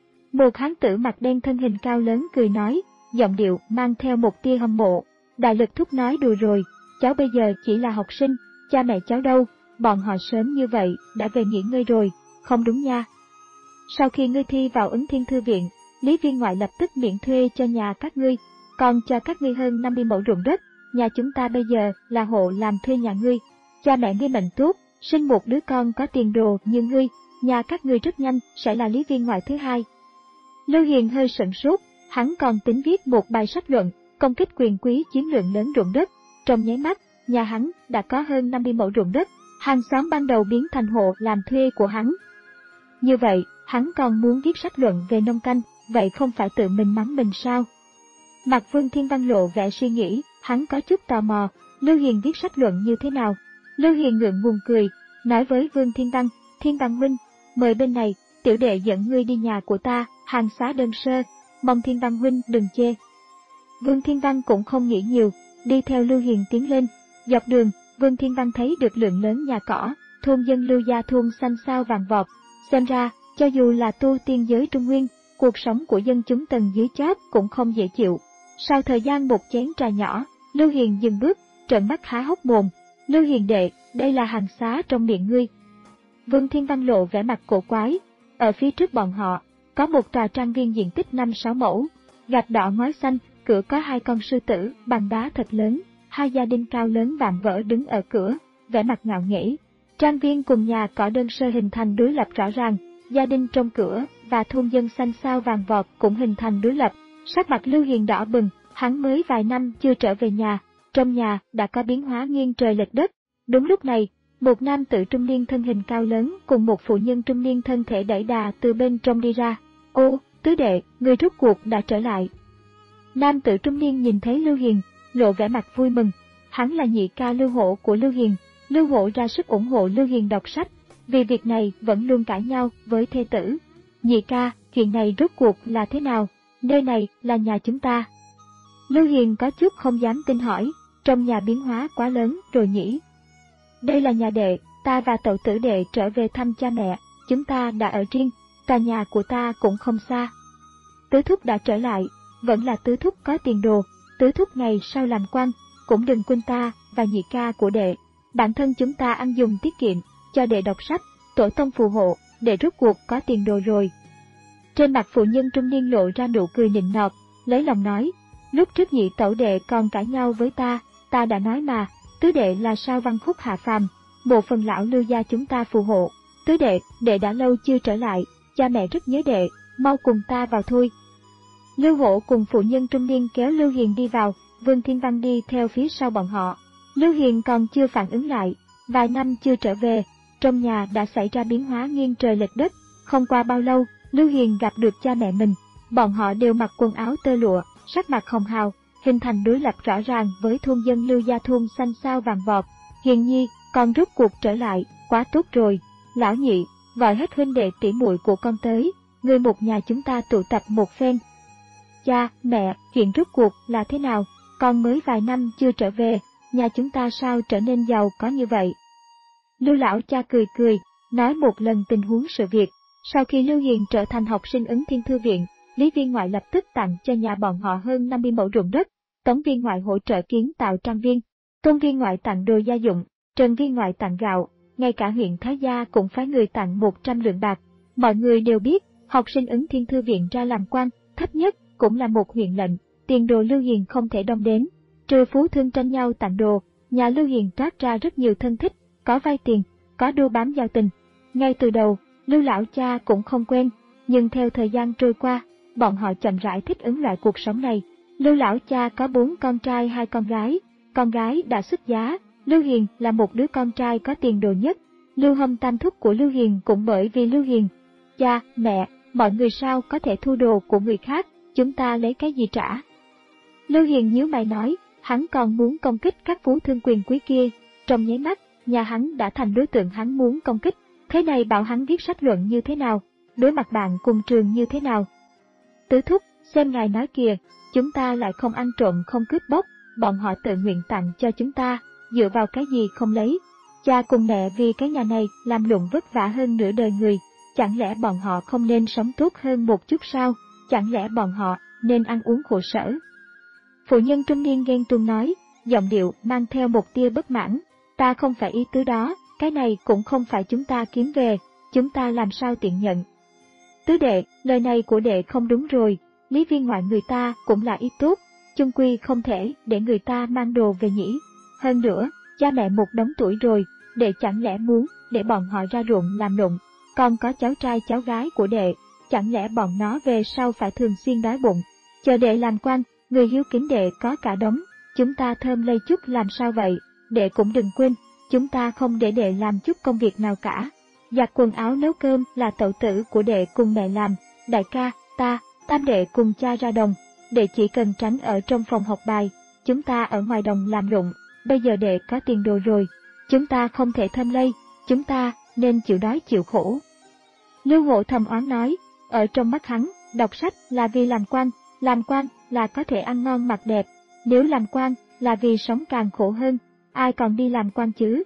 Một hán tử mặt đen thân hình cao lớn cười nói, giọng điệu mang theo một tia hâm mộ. Đại lực thúc nói đùa rồi, cháu bây giờ chỉ là học sinh, cha mẹ cháu đâu, bọn họ sớm như vậy đã về nghỉ ngơi rồi, không đúng nha. Sau khi ngươi thi vào Ứng Thiên Thư Viện, Lý Viên Ngoại lập tức miễn thuê cho nhà các ngươi. còn cho các ngươi hơn năm mươi mẫu ruộng đất, nhà chúng ta bây giờ là hộ làm thuê nhà ngươi. Cha mẹ ngươi mệnh tốt, sinh một đứa con có tiền đồ như ngươi, nhà các ngươi rất nhanh sẽ là lý viên ngoại thứ hai. Lưu Hiền hơi sửng sốt, hắn còn tính viết một bài sách luận, công kích quyền quý chiếm lượng lớn ruộng đất. Trong nháy mắt, nhà hắn đã có hơn năm mươi mẫu ruộng đất, hàng xóm ban đầu biến thành hộ làm thuê của hắn. Như vậy, hắn còn muốn viết sách luận về nông canh, vậy không phải tự mình mắng mình sao? Mặt Vương Thiên Văn lộ vẻ suy nghĩ, hắn có chút tò mò, Lưu Hiền viết sách luận như thế nào? Lưu Hiền ngượng ngùng cười, nói với Vương Thiên Văn, Thiên Văn huynh, mời bên này, tiểu đệ dẫn ngươi đi nhà của ta, hàng xá đơn sơ, mong Thiên Văn huynh đừng chê. Vương Thiên Văn cũng không nghĩ nhiều, đi theo Lưu Hiền tiến lên. Dọc đường, Vương Thiên Văn thấy được lượng lớn nhà cỏ, thôn dân Lưu gia thôn xanh xao vàng vọt. Xem ra, cho dù là tu tiên giới Trung Nguyên, cuộc sống của dân chúng tầng dưới chót cũng không dễ chịu. Sau thời gian một chén trà nhỏ, Lưu Hiền dừng bước, trợn mắt há hốc mồm. Lưu Hiền đệ, đây là hàng xá trong miệng ngươi. Vương Thiên Văn lộ vẻ mặt cổ quái. Ở phía trước bọn họ, có một tòa trang viên diện tích năm sáu mẫu, gạch đỏ ngói xanh, cửa có hai con sư tử bằng đá thật lớn, hai gia đình cao lớn vạm vỡ đứng ở cửa, vẻ mặt ngạo nghễ. Trang viên cùng nhà cỏ đơn sơ hình thành đối lập rõ ràng, gia đình trong cửa và thôn dân xanh xao vàng vọt cũng hình thành đối lập. Sắc mặt Lưu Hiền đỏ bừng, hắn mới vài năm chưa trở về nhà, trong nhà đã có biến hóa nghiêng trời lệch đất. Đúng lúc này, một nam tử trung niên thân hình cao lớn cùng một phụ nhân trung niên thân thể đẩy đà từ bên trong đi ra. Ô, tứ đệ, người rốt cuộc đã trở lại. Nam tử trung niên nhìn thấy Lưu Hiền, lộ vẻ mặt vui mừng. Hắn là nhị ca Lưu Hổ của Lưu Hiền. Lưu Hổ ra sức ủng hộ Lưu Hiền đọc sách, vì việc này vẫn luôn cãi nhau với thê tử. Nhị ca, chuyện này rốt cuộc là thế nào? Nơi này là nhà chúng ta. Lưu Hiền có chút không dám tin hỏi, trong nhà biến hóa quá lớn rồi nhỉ? Đây là nhà đệ, ta và tẩu tử đệ trở về thăm cha mẹ, chúng ta đã ở riêng, tòa nhà của ta cũng không xa. Tứ thúc đã trở lại, vẫn là tứ thúc có tiền đồ, tứ thúc ngày sau làm quan, cũng đừng quên ta và nhị ca của đệ. Bản thân chúng ta ăn dùng tiết kiệm, cho đệ đọc sách, tổ tông phù hộ, đệ rốt cuộc có tiền đồ rồi. Trên mặt phụ nhân trung niên lộ ra nụ cười nịnh nọt, lấy lòng nói, lúc trước nhị tẩu đệ còn cãi nhau với ta, ta đã nói mà, tứ đệ là sao văn khúc hạ phàm, bộ phần lão Lưu gia chúng ta phù hộ. Tứ đệ, đệ đã lâu chưa trở lại, cha mẹ rất nhớ đệ, mau cùng ta vào thôi. Lưu Hổ cùng phụ nhân trung niên kéo Lưu Hiền đi vào, Vương Thiên Văn đi theo phía sau bọn họ. Lưu Hiền còn chưa phản ứng lại, vài năm chưa trở về, trong nhà đã xảy ra biến hóa nghiêng trời lệch đất. Không qua bao lâu, Lưu Hiền gặp được cha mẹ mình, bọn họ đều mặc quần áo tơ lụa, sắc mặt hồng hào, hình thành đối lập rõ ràng với thôn dân Lưu gia thôn xanh xao vàng vọt. Hiền nhi, con rốt cuộc trở lại, quá tốt rồi. Lão nhị, gọi hết huynh đệ tỷ muội của con tới, người một nhà chúng ta tụ tập một phen. Cha, mẹ, chuyện rốt cuộc là thế nào? Con mới vài năm chưa trở về, nhà chúng ta sao trở nên giàu có như vậy? Lưu lão cha cười cười, nói một lần tình huống sự việc. Sau khi Lưu Hiền trở thành học sinh ứng thiên thư viện, Lý viên ngoại lập tức tặng cho nhà bọn họ hơn năm mươi mẫu ruộng đất, Tống viên ngoại hỗ trợ kiến tạo trang viên, Tôn viên ngoại tặng đồ gia dụng, Trần viên ngoại tặng gạo, ngay cả huyện Thái Gia cũng phái người tặng một trăm lượng bạc. Mọi người đều biết, học sinh ứng thiên thư viện ra làm quan, thấp nhất cũng là một huyện lệnh, tiền đồ Lưu Hiền không thể đong đếm. Trừ phú thương tranh nhau tặng đồ, nhà Lưu Hiền toát ra rất nhiều thân thích, có vay tiền, có đua bám giao tình. Ngay từ đầu, Lưu lão cha cũng không quen, nhưng theo thời gian trôi qua, bọn họ chậm rãi thích ứng lại cuộc sống này. Lưu lão cha có bốn con trai hai con gái, con gái đã xuất giá, Lưu Hiền là một đứa con trai có tiền đồ nhất. Lưu Hâm tam thúc của Lưu Hiền cũng bởi vì Lưu Hiền. Cha, mẹ, mọi người sao có thể thu đồ của người khác, chúng ta lấy cái gì trả? Lưu Hiền nhíu mày nói, hắn còn muốn công kích các phú thương quyền quý kia. Trong nháy mắt, nhà hắn đã thành đối tượng hắn muốn công kích. Thế này bảo hắn viết sách luận như thế nào, đối mặt bạn cùng trường như thế nào? Tứ thúc, xem ngài nói kìa, chúng ta lại không ăn trộm không cướp bóc, bọn họ tự nguyện tặng cho chúng ta, dựa vào cái gì không lấy? Cha cùng mẹ vì cái nhà này làm lụng vất vả hơn nửa đời người, chẳng lẽ bọn họ không nên sống tốt hơn một chút sao? Chẳng lẽ bọn họ nên ăn uống khổ sở? Phụ nhân trung niên ghen tuông nói, giọng điệu mang theo một tia bất mãn, ta không phải ý tứ đó, cái này cũng không phải chúng ta kiếm về, chúng ta làm sao tiện nhận. Tứ đệ, lời này của đệ không đúng rồi, Lý viên ngoại người ta cũng là ý tốt, chung quy không thể để người ta mang đồ về nhỉ. Hơn nữa, cha mẹ một đống tuổi rồi, đệ chẳng lẽ muốn để bọn họ ra ruộng làm lụng, còn có cháu trai cháu gái của đệ, chẳng lẽ bọn nó về sau phải thường xuyên đói bụng. Chờ đệ làm quan, người hiếu kính đệ có cả đống, chúng ta thơm lây chút làm sao vậy, đệ cũng đừng quên, chúng ta không để đệ làm chút công việc nào cả. Giặt quần áo nấu cơm là tẩu tử của đệ cùng mẹ làm, đại ca, ta, tam đệ cùng cha ra đồng, đệ chỉ cần tránh ở trong phòng học bài, chúng ta ở ngoài đồng làm lụng, bây giờ đệ có tiền đồ rồi, chúng ta không thể thơm lây, chúng ta nên chịu đói chịu khổ. Lưu Ngộ thầm oán nói, ở trong mắt hắn, đọc sách là vì làm quan, làm quan là có thể ăn ngon mặc đẹp, nếu làm quan là vì sống càng khổ hơn, ai còn đi làm quan chứ.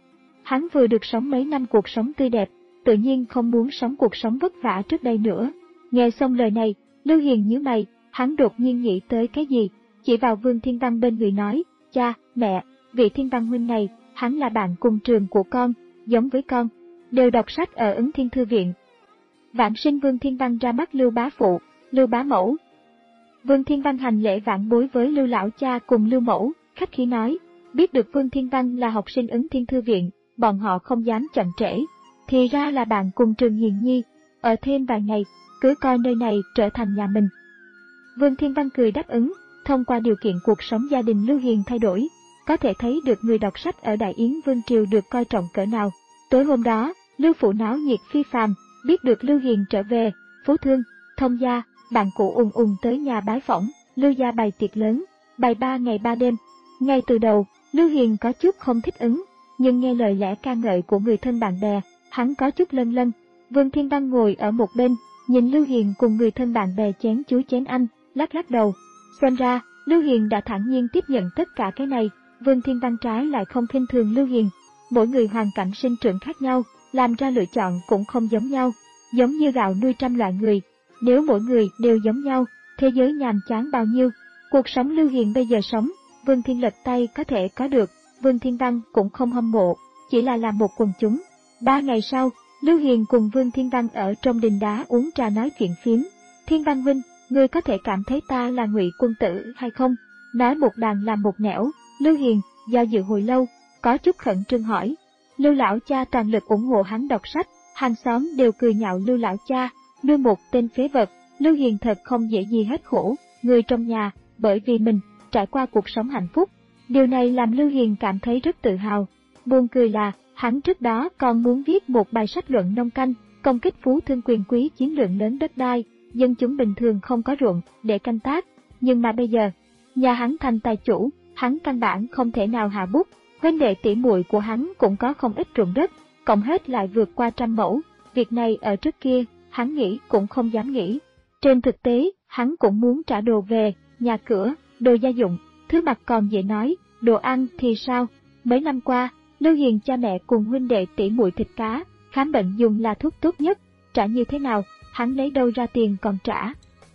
Hắn vừa được sống mấy năm cuộc sống tươi đẹp, tự nhiên không muốn sống cuộc sống vất vả trước đây nữa. Nghe xong lời này, Lưu Hiền nhíu mày, hắn đột nhiên nghĩ tới cái gì, chỉ vào Vương Thiên Văn bên người nói, cha, mẹ, vị Thiên Văn huynh này, hắn là bạn cùng trường của con, giống với con, đều đọc sách ở Ứng Thiên Thư Viện. Vãn sinh Vương Thiên Văn ra mắt Lưu bá phụ, Lưu bá mẫu. Vương Thiên Văn hành lễ vãn bối với Lưu lão cha cùng Lưu mẫu, khách khí nói, biết được Vương Thiên Văn là học sinh Ứng Thiên Thư Viện, bọn họ không dám chậm trễ, thì ra là bạn cùng trường Hiền Nhi, ở thêm vài ngày, cứ coi nơi này trở thành nhà mình. Vương Thiên Văn cười đáp ứng, thông qua điều kiện cuộc sống gia đình Lưu Hiền thay đổi, có thể thấy được người đọc sách ở Đại Yến Vương Triều được coi trọng cỡ nào. Tối hôm đó, Lưu phủ náo nhiệt phi phàm, biết được Lưu Hiền trở về, Phú Thương, Thông gia, bạn cũ ùn ùn tới nhà bái phỏng, Lưu gia bày tiệc lớn, bày ba ngày ba đêm. Ngay từ đầu, Lưu Hiền có chút không thích ứng, nhưng nghe lời lẽ ca ngợi của người thân bạn bè, hắn có chút lân lân. Vương Thiên Văn ngồi ở một bên, nhìn Lưu Hiền cùng người thân bạn bè chén chuối chén anh, lắc lắc đầu. Xem ra, Lưu Hiền đã thản nhiên tiếp nhận tất cả cái này, Vương Thiên Văn trái lại không khinh thường Lưu Hiền. Mỗi người hoàn cảnh sinh trưởng khác nhau, làm ra lựa chọn cũng không giống nhau, giống như gạo nuôi trăm loại người. Nếu mỗi người đều giống nhau, thế giới nhàm chán bao nhiêu. Cuộc sống Lưu Hiền bây giờ sống, Vương Thiên lật tay có thể có được, Vương Thiên Văn cũng không hâm mộ, chỉ là làm một quần chúng. Ba ngày sau, Lưu Hiền cùng Vương Thiên Văn ở trong đình đá uống trà nói chuyện phiếm. Thiên Văn huynh, ngươi có thể cảm thấy ta là Ngụy quân tử hay không? Nói một đàn làm một nẻo, Lưu Hiền do dự hồi lâu, có chút khẩn trương hỏi. Lưu lão cha toàn lực ủng hộ hắn đọc sách, hàng xóm đều cười nhạo Lưu lão cha, nuôi một tên phế vật. Lưu Hiền thật không dễ gì hết khổ, người trong nhà, bởi vì mình trải qua cuộc sống hạnh phúc. Điều này làm Lưu Hiền cảm thấy rất tự hào. Buồn cười là, hắn trước đó còn muốn viết một bài sách luận nông canh, công kích phú thương quyền quý chiến lượng lớn đất đai, dân chúng bình thường không có ruộng để canh tác. Nhưng mà bây giờ, nhà hắn thành tài chủ, hắn căn bản không thể nào hạ bút. Huynh đệ tỷ muội của hắn cũng có không ít ruộng đất, cộng hết lại vượt qua trăm mẫu. Việc này ở trước kia, hắn nghĩ cũng không dám nghĩ. Trên thực tế, hắn cũng muốn trả đồ về, nhà cửa, đồ gia dụng, thứ mặt còn dễ nói, đồ ăn thì sao? Mấy năm qua, Lưu Hiền cha mẹ cùng huynh đệ tỷ muội thịt cá, khám bệnh dùng là thuốc tốt nhất, trả như thế nào, hắn lấy đâu ra tiền còn trả.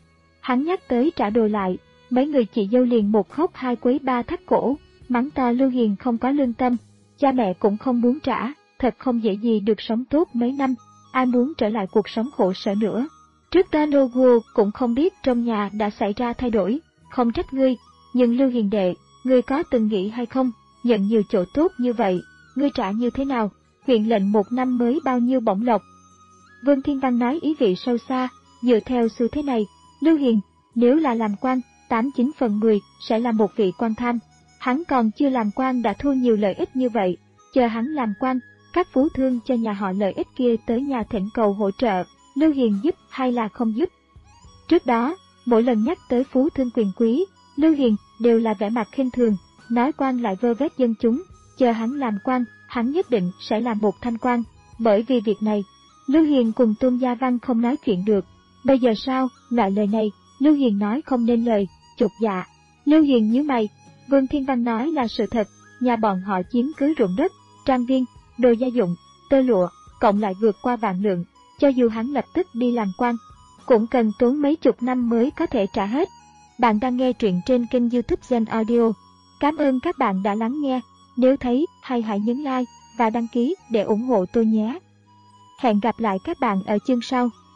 Hắn nhắc tới trả đồ lại, mấy người chị dâu liền một khóc hai quấy ba thắt cổ, mắng to Lưu Hiền không có lương tâm, cha mẹ cũng không muốn trả, thật không dễ gì được sống tốt mấy năm, ai muốn trở lại cuộc sống khổ sở nữa. Trước đó Lô Gua cũng không biết trong nhà đã xảy ra thay đổi, không trách ngươi, nhưng Lưu Hiền đệ, ngươi có từng nghĩ hay không, nhận nhiều chỗ tốt như vậy, ngươi trả như thế nào, huyện lệnh một năm mới bao nhiêu bổng lộc. Vương Thiên Văn nói ý vị sâu xa, dựa theo xu thế này, Lưu Hiền, nếu là làm quan, tám chín phần mười sẽ là một vị quan tham. Hắn còn chưa làm quan đã thu nhiều lợi ích như vậy, chờ hắn làm quan, các phú thương cho nhà họ lợi ích kia tới nhà thỉnh cầu hỗ trợ, Lưu Hiền giúp hay là không giúp. Trước đó, mỗi lần nhắc tới phú thương quyền quý, Lưu Hiền đều là vẻ mặt khinh thường, nói quan lại vơ vét dân chúng, chờ hắn làm quan, hắn nhất định sẽ làm một thanh quan. Bởi vì việc này, Lưu Hiền cùng Tôn Gia Văn không nói chuyện được. Bây giờ sao, loại lời này, Lưu Hiền nói không nên lời, chột dạ. Lưu Hiền nhíu mày, Vương Thiên Văn nói là sự thật, nhà bọn họ chiếm cứ ruộng đất, trang viên, đồ gia dụng, tơ lụa, cộng lại vượt qua vạn lượng, cho dù hắn lập tức đi làm quan, cũng cần tốn mấy chục năm mới có thể trả hết. Bạn đang nghe truyện trên kênh YouTube Gen Audio. Cảm ơn các bạn đã lắng nghe, nếu thấy hay hãy nhấn like và đăng ký để ủng hộ tôi nhé. Hẹn gặp lại các bạn ở chương sau.